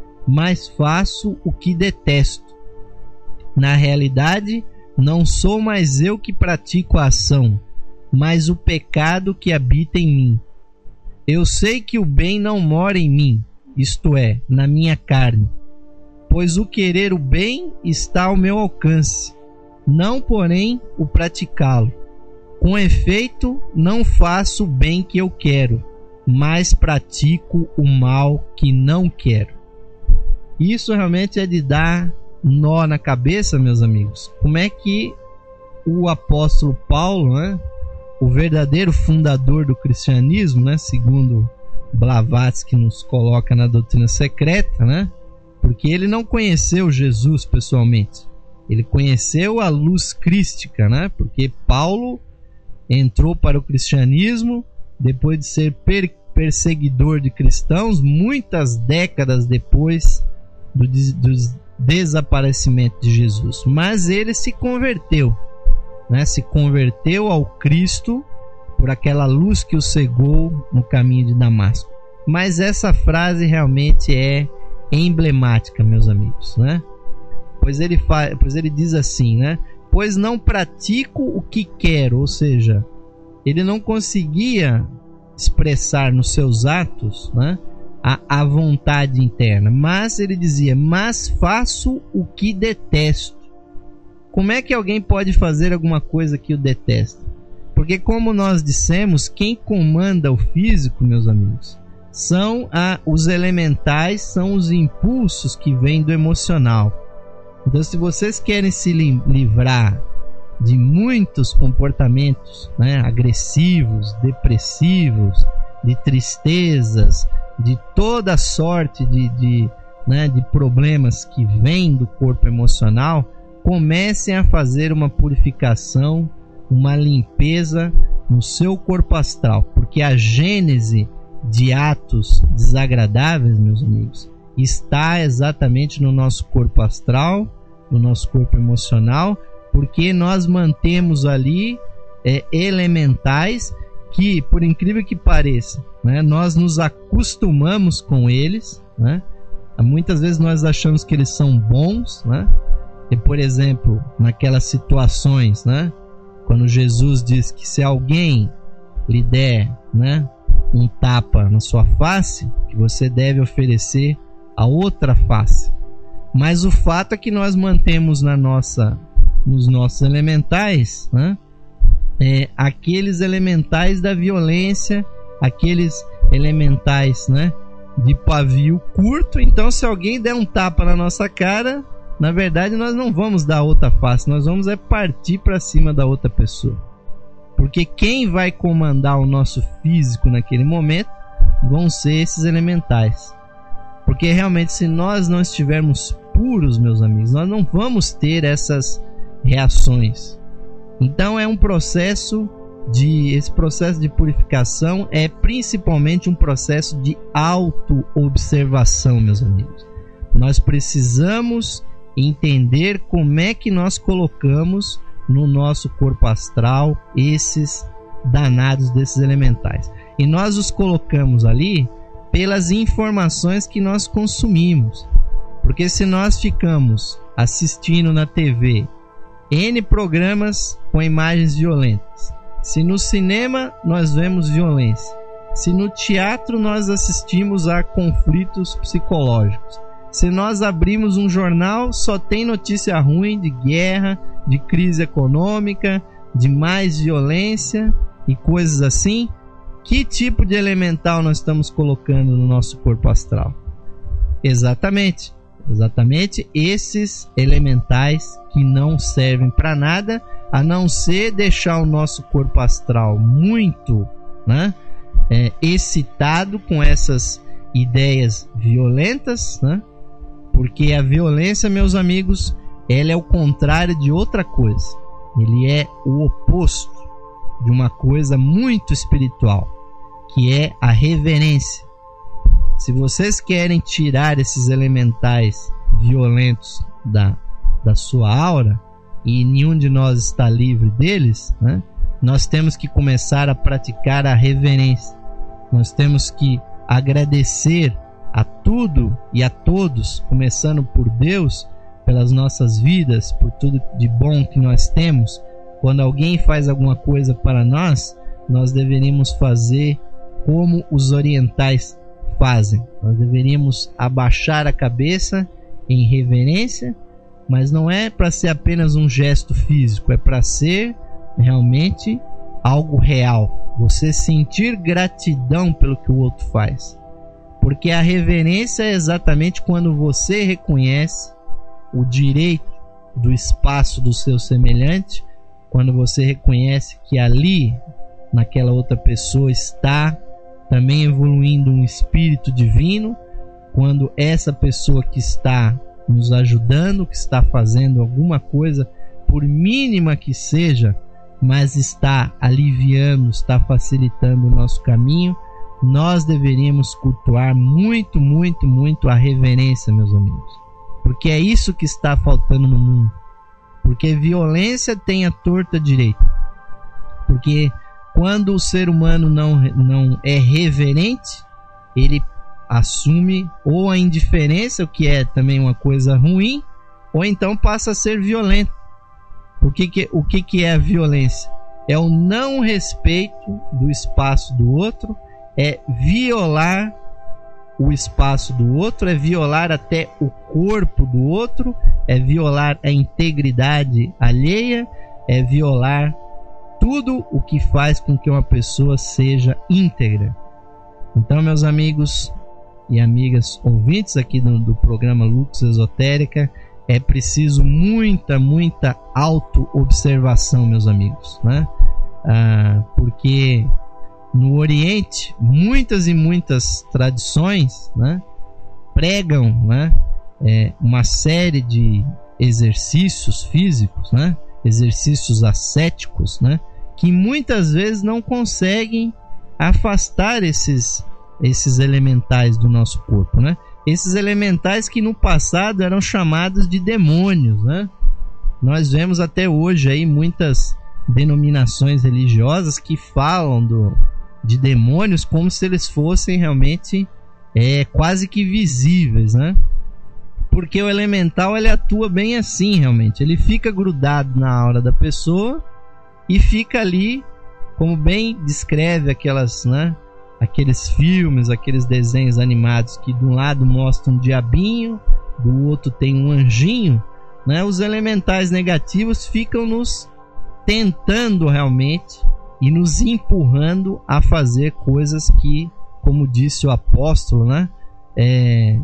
mas faço o que detesto. Na realidade, não sou mais eu que pratico a ação, mas o pecado que habita em mim. Eu sei que o bem não mora em mim, isto é, na minha carne, pois o querer o bem está ao meu alcance, não porém o praticá-lo. Com efeito, não faço o bem que eu quero, mas pratico o mal que não quero. Isso realmente é de dar nó na cabeça, meus amigos. Como é que o apóstolo Paulo, né, o verdadeiro fundador do cristianismo, né, segundo Blavatsky nos coloca na doutrina secreta, né, porque ele não conheceu Jesus pessoalmente, ele conheceu a luz crística, né, porque Paulo entrou para o cristianismo depois de ser per perseguidor de cristãos, muitas décadas depois do, do desaparecimento de Jesus. Mas ele se converteu, né? Se converteu ao Cristo por aquela luz que o cegou no caminho de Damasco. Mas essa frase realmente é emblemática, meus amigos, né? Pois ele, fa pois ele diz assim, né? Pois não pratico o que quero, ou seja, ele não conseguia expressar nos seus atos, né, a, a vontade interna, mas ele dizia, mas faço o que detesto. Como é que alguém pode fazer alguma coisa que o detesta? Porque, como nós dissemos, quem comanda o físico, meus amigos, são a, os elementais, são os impulsos que vêm do emocional. Então, se vocês querem se li livrar de muitos comportamentos, né, agressivos, depressivos, de tristezas, de toda sorte de, de, né, de problemas que vêm do corpo emocional, comecem a fazer uma purificação, uma limpeza no seu corpo astral, porque a gênese de atos desagradáveis, meus amigos, está exatamente no nosso corpo astral, no nosso corpo emocional, porque nós mantemos ali é, elementais que, por incrível que pareça, né, nós nos acostumamos com eles, né? Muitas vezes nós achamos que eles são bons, né? E, por exemplo, naquelas situações, né, quando Jesus diz que se alguém lhe der, né, um tapa na sua face, que você deve oferecer a outra face. Mas o fato é que nós mantemos na nossa, nos nossos elementais, né, é, aqueles elementais da violência, aqueles elementais, né, de pavio curto. Então, se alguém der um tapa na nossa cara, na verdade nós não vamos dar outra face, nós vamos é partir para cima da outra pessoa, porque quem vai comandar o nosso físico naquele momento vão ser esses elementais. Porque realmente, se nós não estivermos puros, meus amigos, nós não vamos ter essas reações. Então é um processo de esse processo de purificação é principalmente um processo de auto-observação, meus amigos. Nós precisamos entender como é que nós colocamos no nosso corpo astral esses danados desses elementais. E nós os colocamos ali pelas informações que nós consumimos. Porque se nós ficamos assistindo na T V N programas com imagens violentas, se no cinema nós vemos violência, se no teatro nós assistimos a conflitos psicológicos, se nós abrimos um jornal, só tem notícia ruim de guerra, de crise econômica, de mais violência e coisas assim, que tipo de elemental nós estamos colocando no nosso corpo astral? Exatamente, exatamente esses elementais que não servem para nada, a não ser deixar o nosso corpo astral muito, né, é, excitado com essas ideias violentas, né? Porque a violência, meus amigos, ela é o contrário de outra coisa. Ele é o oposto de uma coisa muito espiritual, que é a reverência. Se vocês querem tirar esses elementais violentos da, da sua aura, e nenhum de nós está livre deles, né, nós temos que começar a praticar a reverência. Nós temos que agradecer a tudo e a todos, começando por Deus, pelas nossas vidas, por tudo de bom que nós temos. Quando alguém faz alguma coisa para nós, nós deveríamos fazer como os orientais fazem. Nós deveríamos abaixar a cabeça em reverência, mas não é para ser apenas um gesto físico, é para ser realmente algo real. Você sentir gratidão pelo que o outro faz. Porque a reverência é exatamente quando você reconhece o direito do espaço do seu semelhante, quando você reconhece que ali, naquela outra pessoa, está também evoluindo um espírito divino, quando essa pessoa que está nos ajudando, que está fazendo alguma coisa, por mínima que seja, mas está aliviando, está facilitando o nosso caminho, nós deveríamos cultuar muito, muito, muito a reverência, meus amigos. Porque é isso que está faltando no mundo. Porque violência tem a torta direita. Porque quando o ser humano não, não é reverente, ele assume ou a indiferença, o que é também uma coisa ruim, ou então passa a ser violento. O que, que, o que, que é a violência? É o não respeito do espaço do outro, é violar o espaço do outro, é violar até o corpo do outro, é violar a integridade alheia, é violar tudo o que faz com que uma pessoa seja íntegra. Então, meus amigos e amigas ouvintes aqui do, do programa Lux Esotérica, é preciso muita, muita auto-observação, meus amigos, né? Ah, porque no Oriente, muitas e muitas tradições, né, pregam, né, é, uma série de exercícios físicos, né? Exercícios ascéticos, né? Que muitas vezes não conseguem afastar esses, esses elementais do nosso corpo, né? Esses elementais que no passado eram chamados de demônios, né? Nós vemos até hoje aí muitas denominações religiosas que falam do, de demônios como se eles fossem realmente é, quase que visíveis, né? Porque o elemental ele atua bem assim realmente. Ele fica grudado na aura da pessoa e fica ali, como bem descreve aquelas, né? Aqueles filmes, aqueles desenhos animados que de um lado mostram um diabinho, do outro tem um anjinho, né? Os elementais negativos ficam nos tentando realmente e nos empurrando a fazer coisas que, como disse o apóstolo, né? É,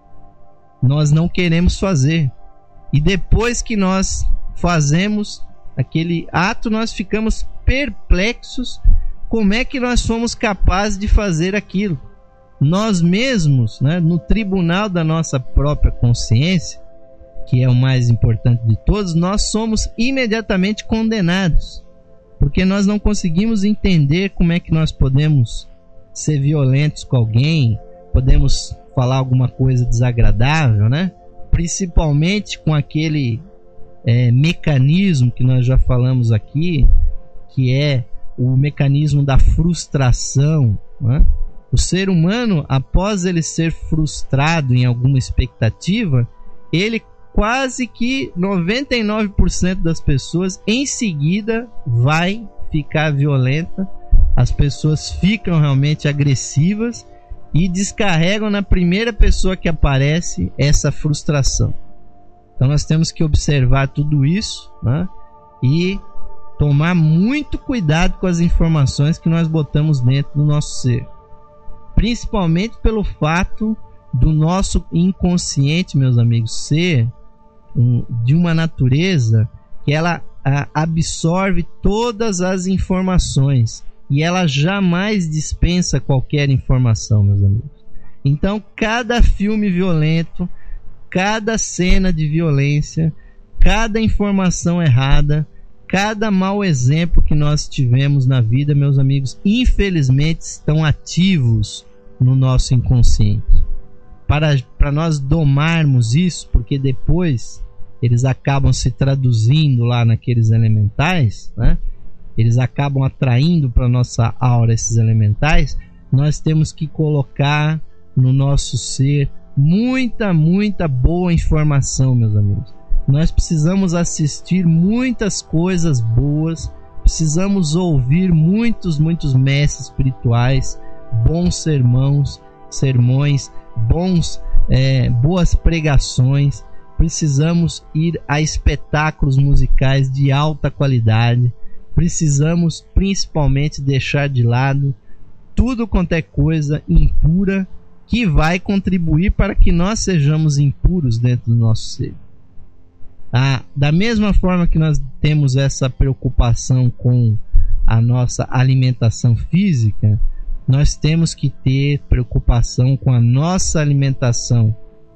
nós não queremos fazer. E depois que nós fazemos aquele ato, nós ficamos perplexos. Como é que nós somos capazes de fazer aquilo? Nós mesmos, né, no tribunal da nossa própria consciência, que é o mais importante de todos, nós somos imediatamente condenados, porque nós não conseguimos entender como é que nós podemos ser violentos com alguém, podemos falar alguma coisa desagradável, né? Principalmente com aquele é, mecanismo que nós já falamos aqui, que é o mecanismo da frustração, né? O ser humano, após ele ser frustrado em alguma expectativa, ele quase que noventa e nove por cento das pessoas em seguida vai ficar violenta. As pessoas ficam realmente agressivas e descarregam na primeira pessoa que aparece essa frustração. Então nós temos que observar tudo isso, né? E tomar muito cuidado com as informações que nós botamos dentro do nosso ser, principalmente pelo fato do nosso inconsciente, meus amigos, ser um, de uma natureza que ela a, absorve todas as informações e ela jamais dispensa qualquer informação, meus amigos. Então cada filme violento, cada cena de violência, cada informação errada, cada mau exemplo que nós tivemos na vida, meus amigos, infelizmente estão ativos no nosso inconsciente. Para, para nós domarmos isso, porque depois eles acabam se traduzindo lá naqueles elementais, né? Eles acabam atraindo para a nossa aura esses elementais, nós temos que colocar no nosso ser muita, muita boa informação, meus amigos. Nós precisamos assistir muitas coisas boas, precisamos ouvir muitos, muitos mestres espirituais, bons sermões, sermões, bons, é, boas pregações. Precisamos ir a espetáculos musicais de alta qualidade. Precisamos principalmente deixar de lado tudo quanto é coisa impura que vai contribuir para que nós sejamos impuros dentro do nosso ser. Ah, da mesma forma que nós temos essa preocupação com a nossa alimentação física, nós temos que ter preocupação com a nossa alimentação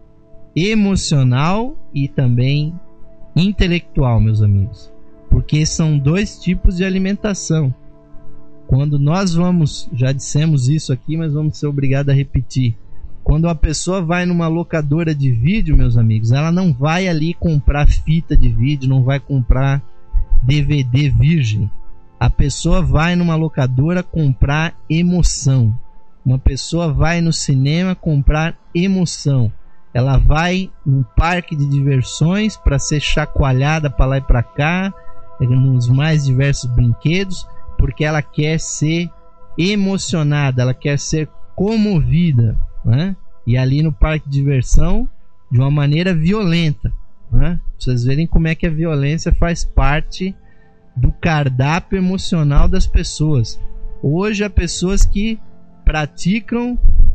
emocional e também intelectual, meus amigos, porque são dois tipos de alimentação. Quando nós vamos, já dissemos isso aqui, mas vamos ser obrigados a repetir. Quando a pessoa vai numa locadora de vídeo, meus amigos, ela não vai ali comprar fita de vídeo, não vai comprar D V D virgem. A pessoa vai numa locadora comprar emoção. Uma pessoa vai no cinema comprar emoção. Ela vai num parque de diversões para ser chacoalhada para lá e para cá, nos mais diversos brinquedos, porque ela quer ser emocionada, ela quer ser comovida, né? E ali no parque de diversão, de uma maneira violenta, né? Pra vocês verem como é que a violência faz parte do cardápio emocional das pessoas. Hoje há pessoas que praticam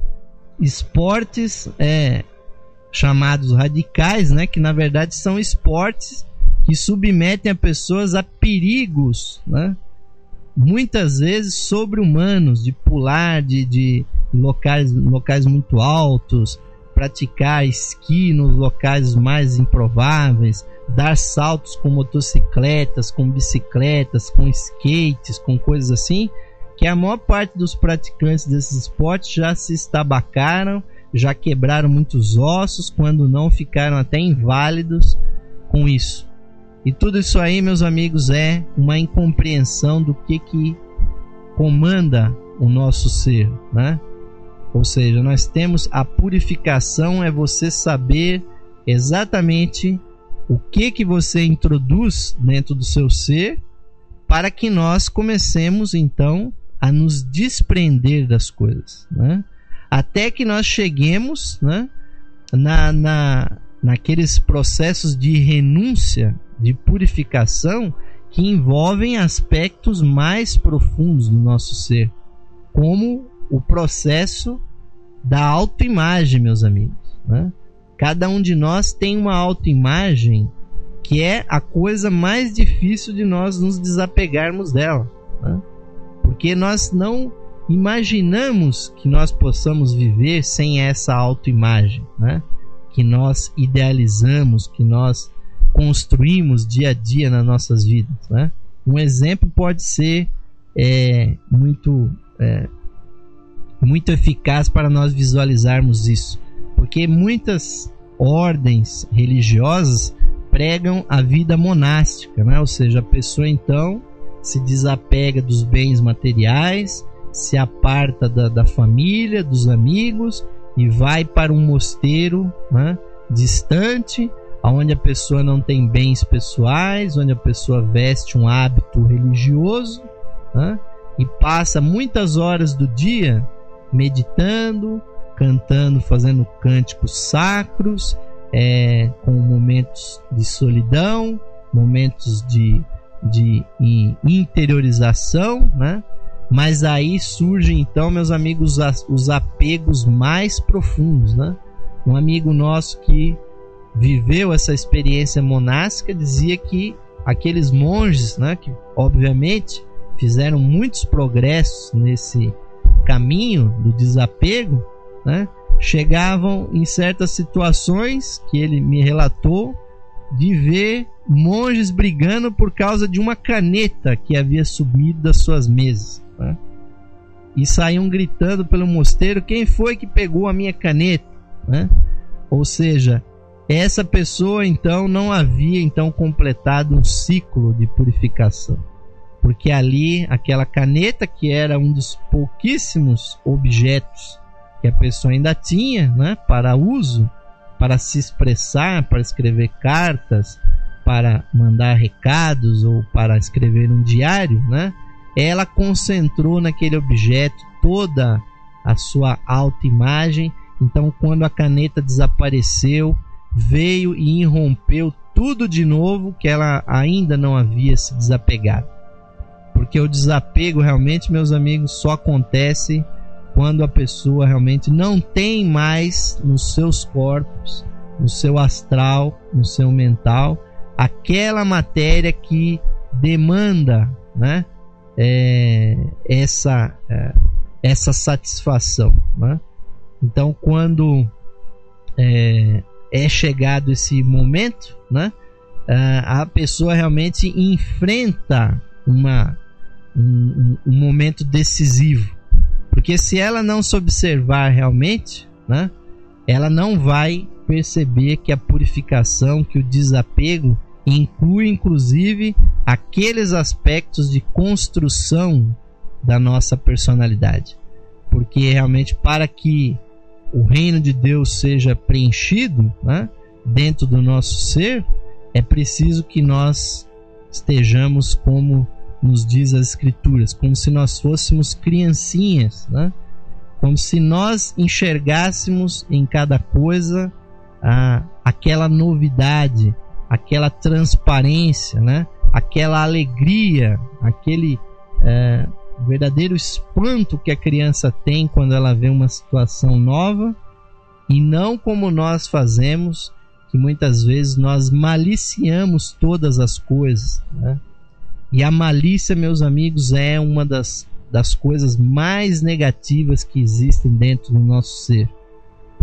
esportes é, chamados radicais, né? Que na verdade são esportes que submetem a pessoas a perigos, né? Muitas vezes sobre-humanos, de pular de, de locais, locais muito altos, praticar esqui nos locais mais improváveis, dar saltos com motocicletas, com bicicletas, com skates, com coisas assim, que a maior parte dos praticantes desses esportes já se estabacaram, já quebraram muitos ossos, quando não ficaram até inválidos com isso. E tudo isso aí, meus amigos, é uma incompreensão do que que comanda o nosso ser, né? Ou seja, nós temos a purificação, é você saber exatamente o que que você introduz dentro do seu ser, para que nós comecemos então a nos desprender das coisas, né? Até que nós cheguemos, né, na, na, naqueles processos de renúncia, de purificação, que envolvem aspectos mais profundos do nosso ser, como o processo da autoimagem, meus amigos, né? Cada um de nós tem uma autoimagem que é a coisa mais difícil de nós nos desapegarmos dela, né? Porque nós não imaginamos que nós possamos viver sem essa autoimagem, né? Que nós idealizamos, que nós construímos dia a dia nas nossas vidas, né? Um exemplo pode ser é, muito, é, muito eficaz para nós visualizarmos isso, porque muitas ordens religiosas pregam a vida monástica, né? Ou seja, a pessoa então se desapega dos bens materiais, se aparta da, da família, dos amigos e vai para um mosteiro, né, distante, onde a pessoa não tem bens pessoais, onde a pessoa veste um hábito religioso, né, e passa muitas horas do dia meditando, cantando, fazendo cânticos sacros, é, com momentos de solidão, momentos de, de, de interiorização, né? Mas aí surgem então, meus amigos, os apegos mais profundos, né? Um amigo nosso que viveu essa experiência monástica dizia que aqueles monges, né, que obviamente fizeram muitos progressos nesse caminho do desapego, né, chegavam em certas situações que ele me relatou de ver monges brigando por causa de uma caneta que havia sumido das suas mesas, né? E saíam gritando pelo mosteiro: quem foi que pegou a minha caneta, né? Ou seja, essa pessoa então não havia então completado um ciclo de purificação, porque ali aquela caneta, que era um dos pouquíssimos objetos que a pessoa ainda tinha, né, para uso, para se expressar, para escrever cartas, para mandar recados ou para escrever um diário, né? Ela concentrou naquele objeto toda a sua autoimagem. Então, quando a caneta desapareceu, veio e irrompeu tudo de novo que ela ainda não havia se desapegado. Porque o desapego realmente, meus amigos, só acontece quando a pessoa realmente não tem mais nos seus corpos, no seu astral, no seu mental, aquela matéria que demanda, né, é, essa, é, essa satisfação, né? Então, quando é, é chegado esse momento, né, a pessoa realmente enfrenta uma, um, um momento decisivo, porque se ela não se observar realmente, né, ela não vai perceber que a purificação, que o desapego inclui inclusive aqueles aspectos de construção da nossa personalidade, porque realmente para que o reino de Deus seja preenchido, né, dentro do nosso ser, é preciso que nós estejamos, como nos diz as Escrituras, como se nós fôssemos criancinhas, né? Como se nós enxergássemos em cada coisa a, aquela novidade, aquela transparência, né? Aquela alegria, aquele é, verdadeiro espanto que a criança tem quando ela vê uma situação nova, e não como nós fazemos, que muitas vezes nós maliciamos todas as coisas, né? E a malícia, meus amigos, é uma das, das coisas mais negativas que existem dentro do nosso ser,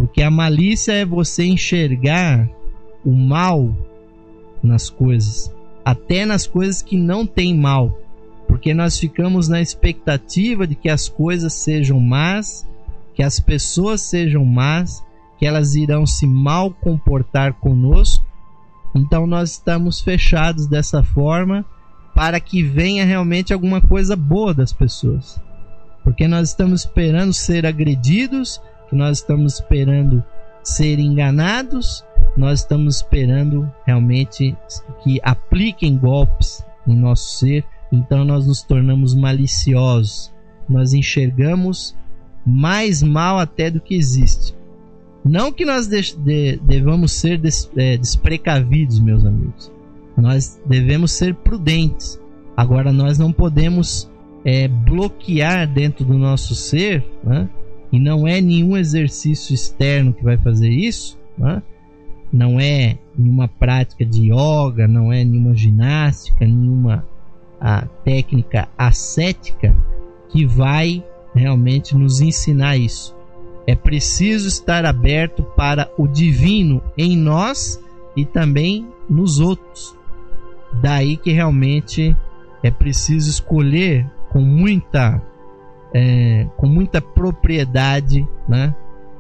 Porque a malícia é você enxergar o mal nas coisas, até nas coisas que não tem mal, porque nós ficamos na expectativa de que as coisas sejam más, que as pessoas sejam más, que elas irão se mal comportar conosco. Então nós estamos fechados dessa forma para que venha realmente alguma coisa boa das pessoas, porque nós estamos esperando ser agredidos, que nós estamos esperando ser enganados, nós estamos esperando realmente que apliquem golpes em nosso ser. Então nós nos tornamos maliciosos, nós enxergamos mais mal até do que existe. Não que nós de, de, devamos ser des, é, desprecavidos, meus amigos. Nós devemos ser prudentes. Agora nós não podemos é, bloquear dentro do nosso ser, né? E não é nenhum exercício externo que vai fazer isso, né? Não é nenhuma prática de yoga, não é nenhuma ginástica, nenhuma a técnica ascética que vai realmente nos ensinar isso. É preciso estar aberto para o divino em nós e também nos outros. Daí que realmente é preciso escolher com muita, é, com muita propriedade, né?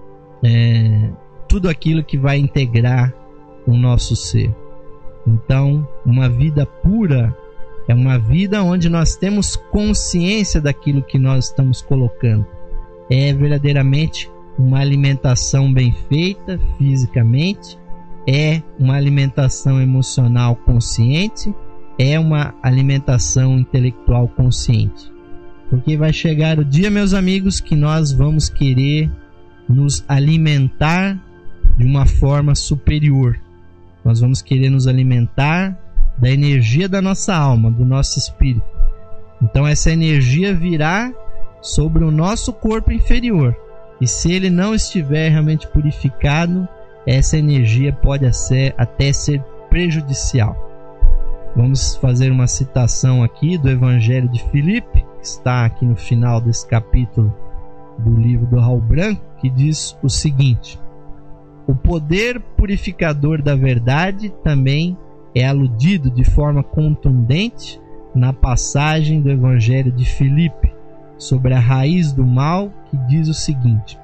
É, tudo aquilo que vai integrar o nosso ser. Então, uma vida pura é uma vida onde nós temos consciência daquilo que nós estamos colocando. É verdadeiramente uma alimentação bem feita fisicamente, é uma alimentação emocional consciente, é uma alimentação intelectual consciente. Porque vai chegar o dia, meus amigos, que nós vamos querer nos alimentar de uma forma superior. Nós vamos querer nos alimentar da energia da nossa alma, do nosso espírito. Então essa energia virá sobre o nosso corpo inferior, e se ele não estiver realmente purificado, essa energia pode ser, até ser prejudicial. Vamos fazer uma citação aqui do Evangelho de Filipe, que está aqui no final desse capítulo do livro do Raul Branco, que diz o seguinte: o poder purificador da verdade também é aludido de forma contundente na passagem do Evangelho de Filipe sobre a raiz do mal, que diz o seguinte: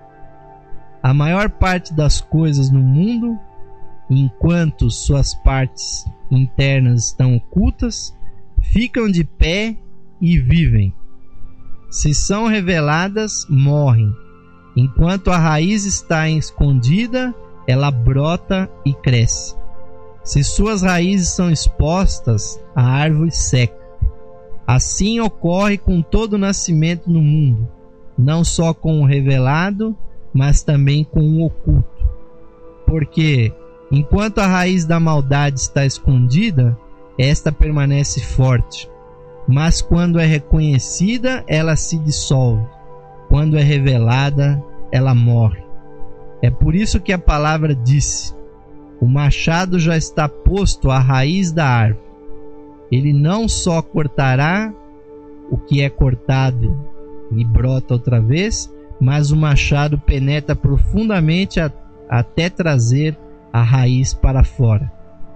a maior parte das coisas no mundo, enquanto suas partes internas estão ocultas, ficam de pé e vivem. Se são reveladas, morrem. Enquanto a raiz está escondida, ela brota e cresce. Se suas raízes são expostas, a árvore seca. Assim ocorre com todo o nascimento no mundo, não só com o revelado, mas também com o oculto. Porque, enquanto a raiz da maldade está escondida, esta permanece forte. Mas quando é reconhecida, ela se dissolve. Quando é revelada, ela morre. É por isso que a palavra disse: o machado já está posto à raiz da árvore. Ele não só cortará o que é cortado e brota outra vez, mas o machado penetra profundamente a, até trazer a raiz para fora.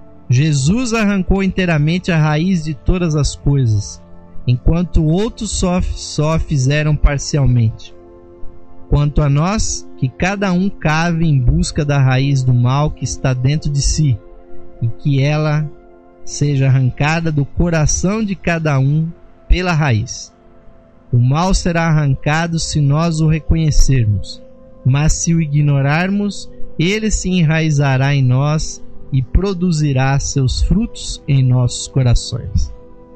Jesus arrancou inteiramente a raiz de todas as coisas, enquanto outros só, só fizeram parcialmente. Quanto a nós, que cada um cave em busca da raiz do mal que está dentro de si, e que ela seja arrancada do coração de cada um pela raiz. O mal será arrancado se nós o reconhecermos, mas se o ignorarmos, ele se enraizará em nós e produzirá seus frutos em nossos corações.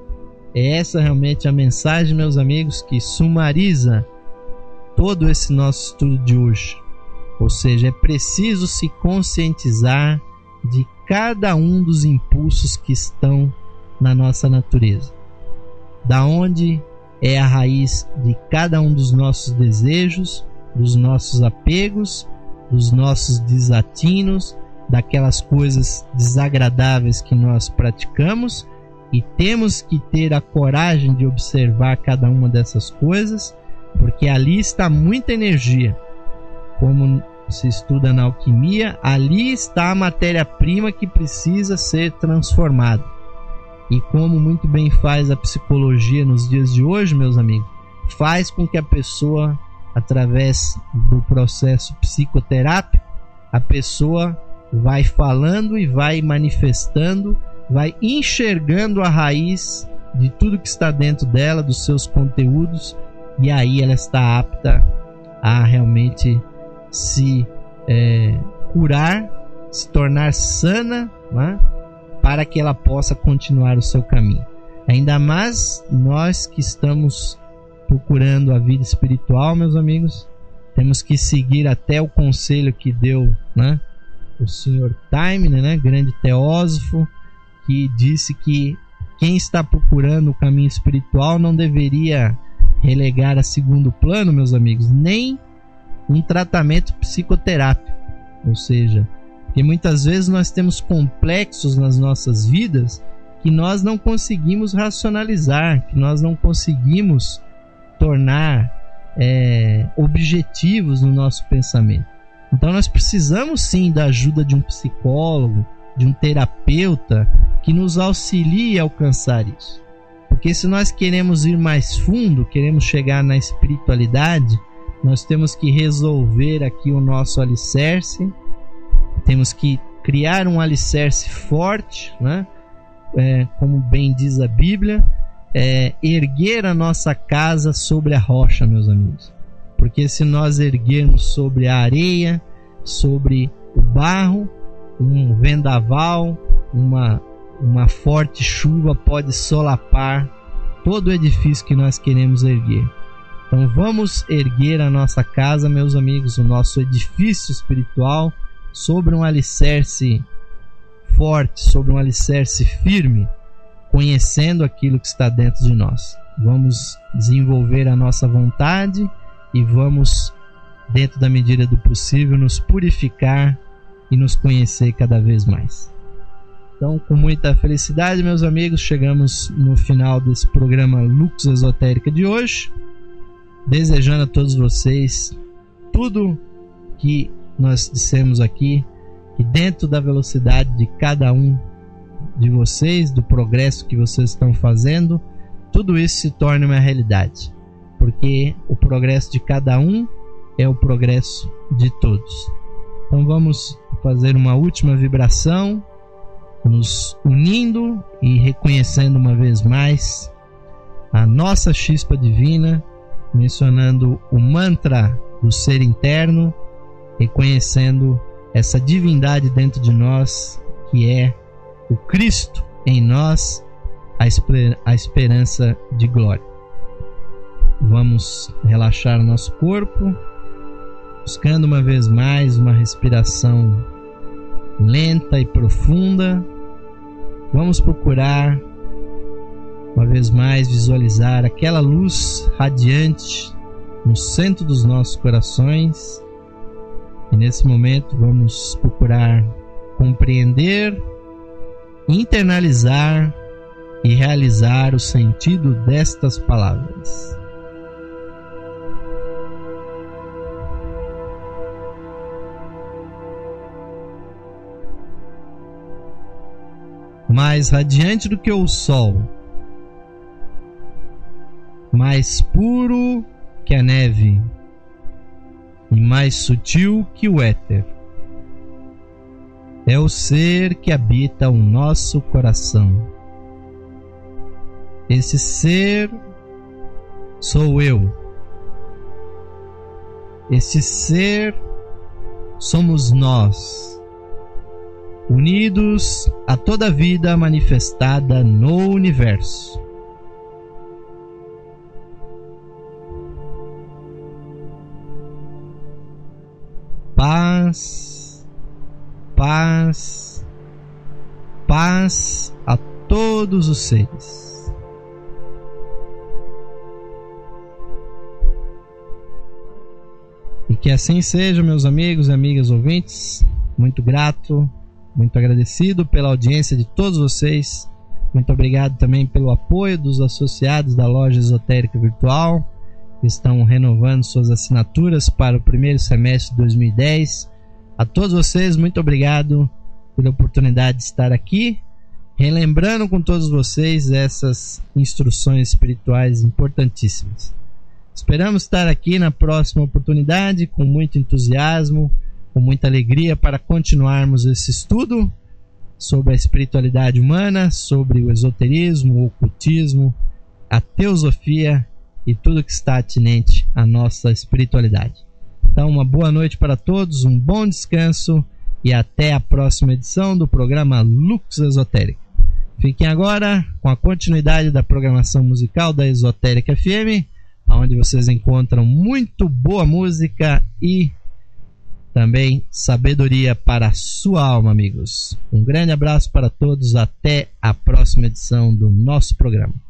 É essa realmente a mensagem, meus amigos, que sumariza todo esse nosso estudo de hoje. Ou seja, é preciso se conscientizar de cada um dos impulsos que estão na nossa natureza. Da onde é a raiz de cada um dos nossos desejos, dos nossos apegos, dos nossos desatinos, daquelas coisas desagradáveis que nós praticamos, e temos que ter a coragem de observar cada uma dessas coisas, porque ali está muita energia. Como se estuda na alquimia, ali está a matéria-prima que precisa ser transformada. E como muito bem faz a psicologia nos dias de hoje, meus amigos, faz com que a pessoa, através do processo psicoterápico, a pessoa vai falando e vai manifestando, vai enxergando a raiz de tudo que está dentro dela, dos seus conteúdos, e aí ela está apta a realmente se é, curar, se tornar sana, né, para que ela possa continuar o seu caminho. Ainda mais nós que estamos procurando a vida espiritual, meus amigos, temos que seguir até o conselho que deu, né, o senhor Taimner, né, grande teósofo, que disse que quem está procurando o caminho espiritual não deveria relegar a segundo plano, meus amigos, nem um tratamento psicoterápico. Ou seja, porque muitas vezes nós temos complexos nas nossas vidas que nós não conseguimos racionalizar, que nós não conseguimos tornar é, objetivos no nosso pensamento. Então nós precisamos sim da ajuda de um psicólogo, de um terapeuta que nos auxilie a alcançar isso. Porque se nós queremos ir mais fundo, queremos chegar na espiritualidade, nós temos que resolver aqui o nosso alicerce, temos que criar um alicerce forte, né? É, como bem diz a Bíblia, é, erguer a nossa casa sobre a rocha, meus amigos. Porque se nós erguermos sobre a areia, sobre o barro, um vendaval, uma, uma forte chuva pode solapar todo o edifício que nós queremos erguer. Então vamos erguer a nossa casa, meus amigos, o nosso edifício espiritual, sobre um alicerce forte, sobre um alicerce firme, conhecendo aquilo que está dentro de nós. Vamos desenvolver a nossa vontade e vamos, dentro da medida do possível, nos purificar e nos conhecer cada vez mais. Então, com muita felicidade, meus amigos, chegamos no final desse programa Lux Esotérica de hoje, desejando a todos vocês tudo que nós dissemos aqui, que dentro da velocidade de cada um de vocês, do progresso que vocês estão fazendo, tudo isso se torne uma realidade, porque o progresso de cada um é o progresso de todos. Então vamos fazer uma última vibração, nos unindo e reconhecendo uma vez mais a nossa chispa divina, mencionando o mantra do ser interno, reconhecendo essa divindade dentro de nós, que é o Cristo em nós, a, esper- a esperança de glória. Vamos relaxar nosso corpo, buscando uma vez mais uma respiração lenta e profunda. Vamos procurar uma vez mais visualizar aquela luz radiante no centro dos nossos corações. E nesse momento vamos procurar compreender, internalizar e realizar o sentido destas palavras. Mais radiante do que o sol, mais puro que a neve e mais sutil que o éter, é o ser que habita o nosso coração. Esse ser sou eu. Esse ser somos nós, unidos a toda a vida manifestada no universo. Paz, paz, paz a todos os seres. E que assim seja, meus amigos e amigas ouvintes. Muito grato, muito agradecido pela audiência de todos vocês. Muito obrigado também pelo apoio dos associados da Loja Esotérica Virtual, que estão renovando suas assinaturas para o primeiro semestre de dois mil e dez. A todos vocês, muito obrigado pela oportunidade de estar aqui, relembrando com todos vocês essas instruções espirituais importantíssimas. Esperamos estar aqui na próxima oportunidade com muito entusiasmo, com muita alegria para continuarmos esse estudo sobre a espiritualidade humana, sobre o esoterismo, o ocultismo, a teosofia e tudo que está atinente à nossa espiritualidade. Então, uma boa noite para todos, um bom descanso e até a próxima edição do programa Lux Esotérica. Fiquem agora com a continuidade da programação musical da Esotérica F M, onde vocês encontram muito boa música e também sabedoria para a sua alma, amigos. Um grande abraço para todos, até a próxima edição do nosso programa.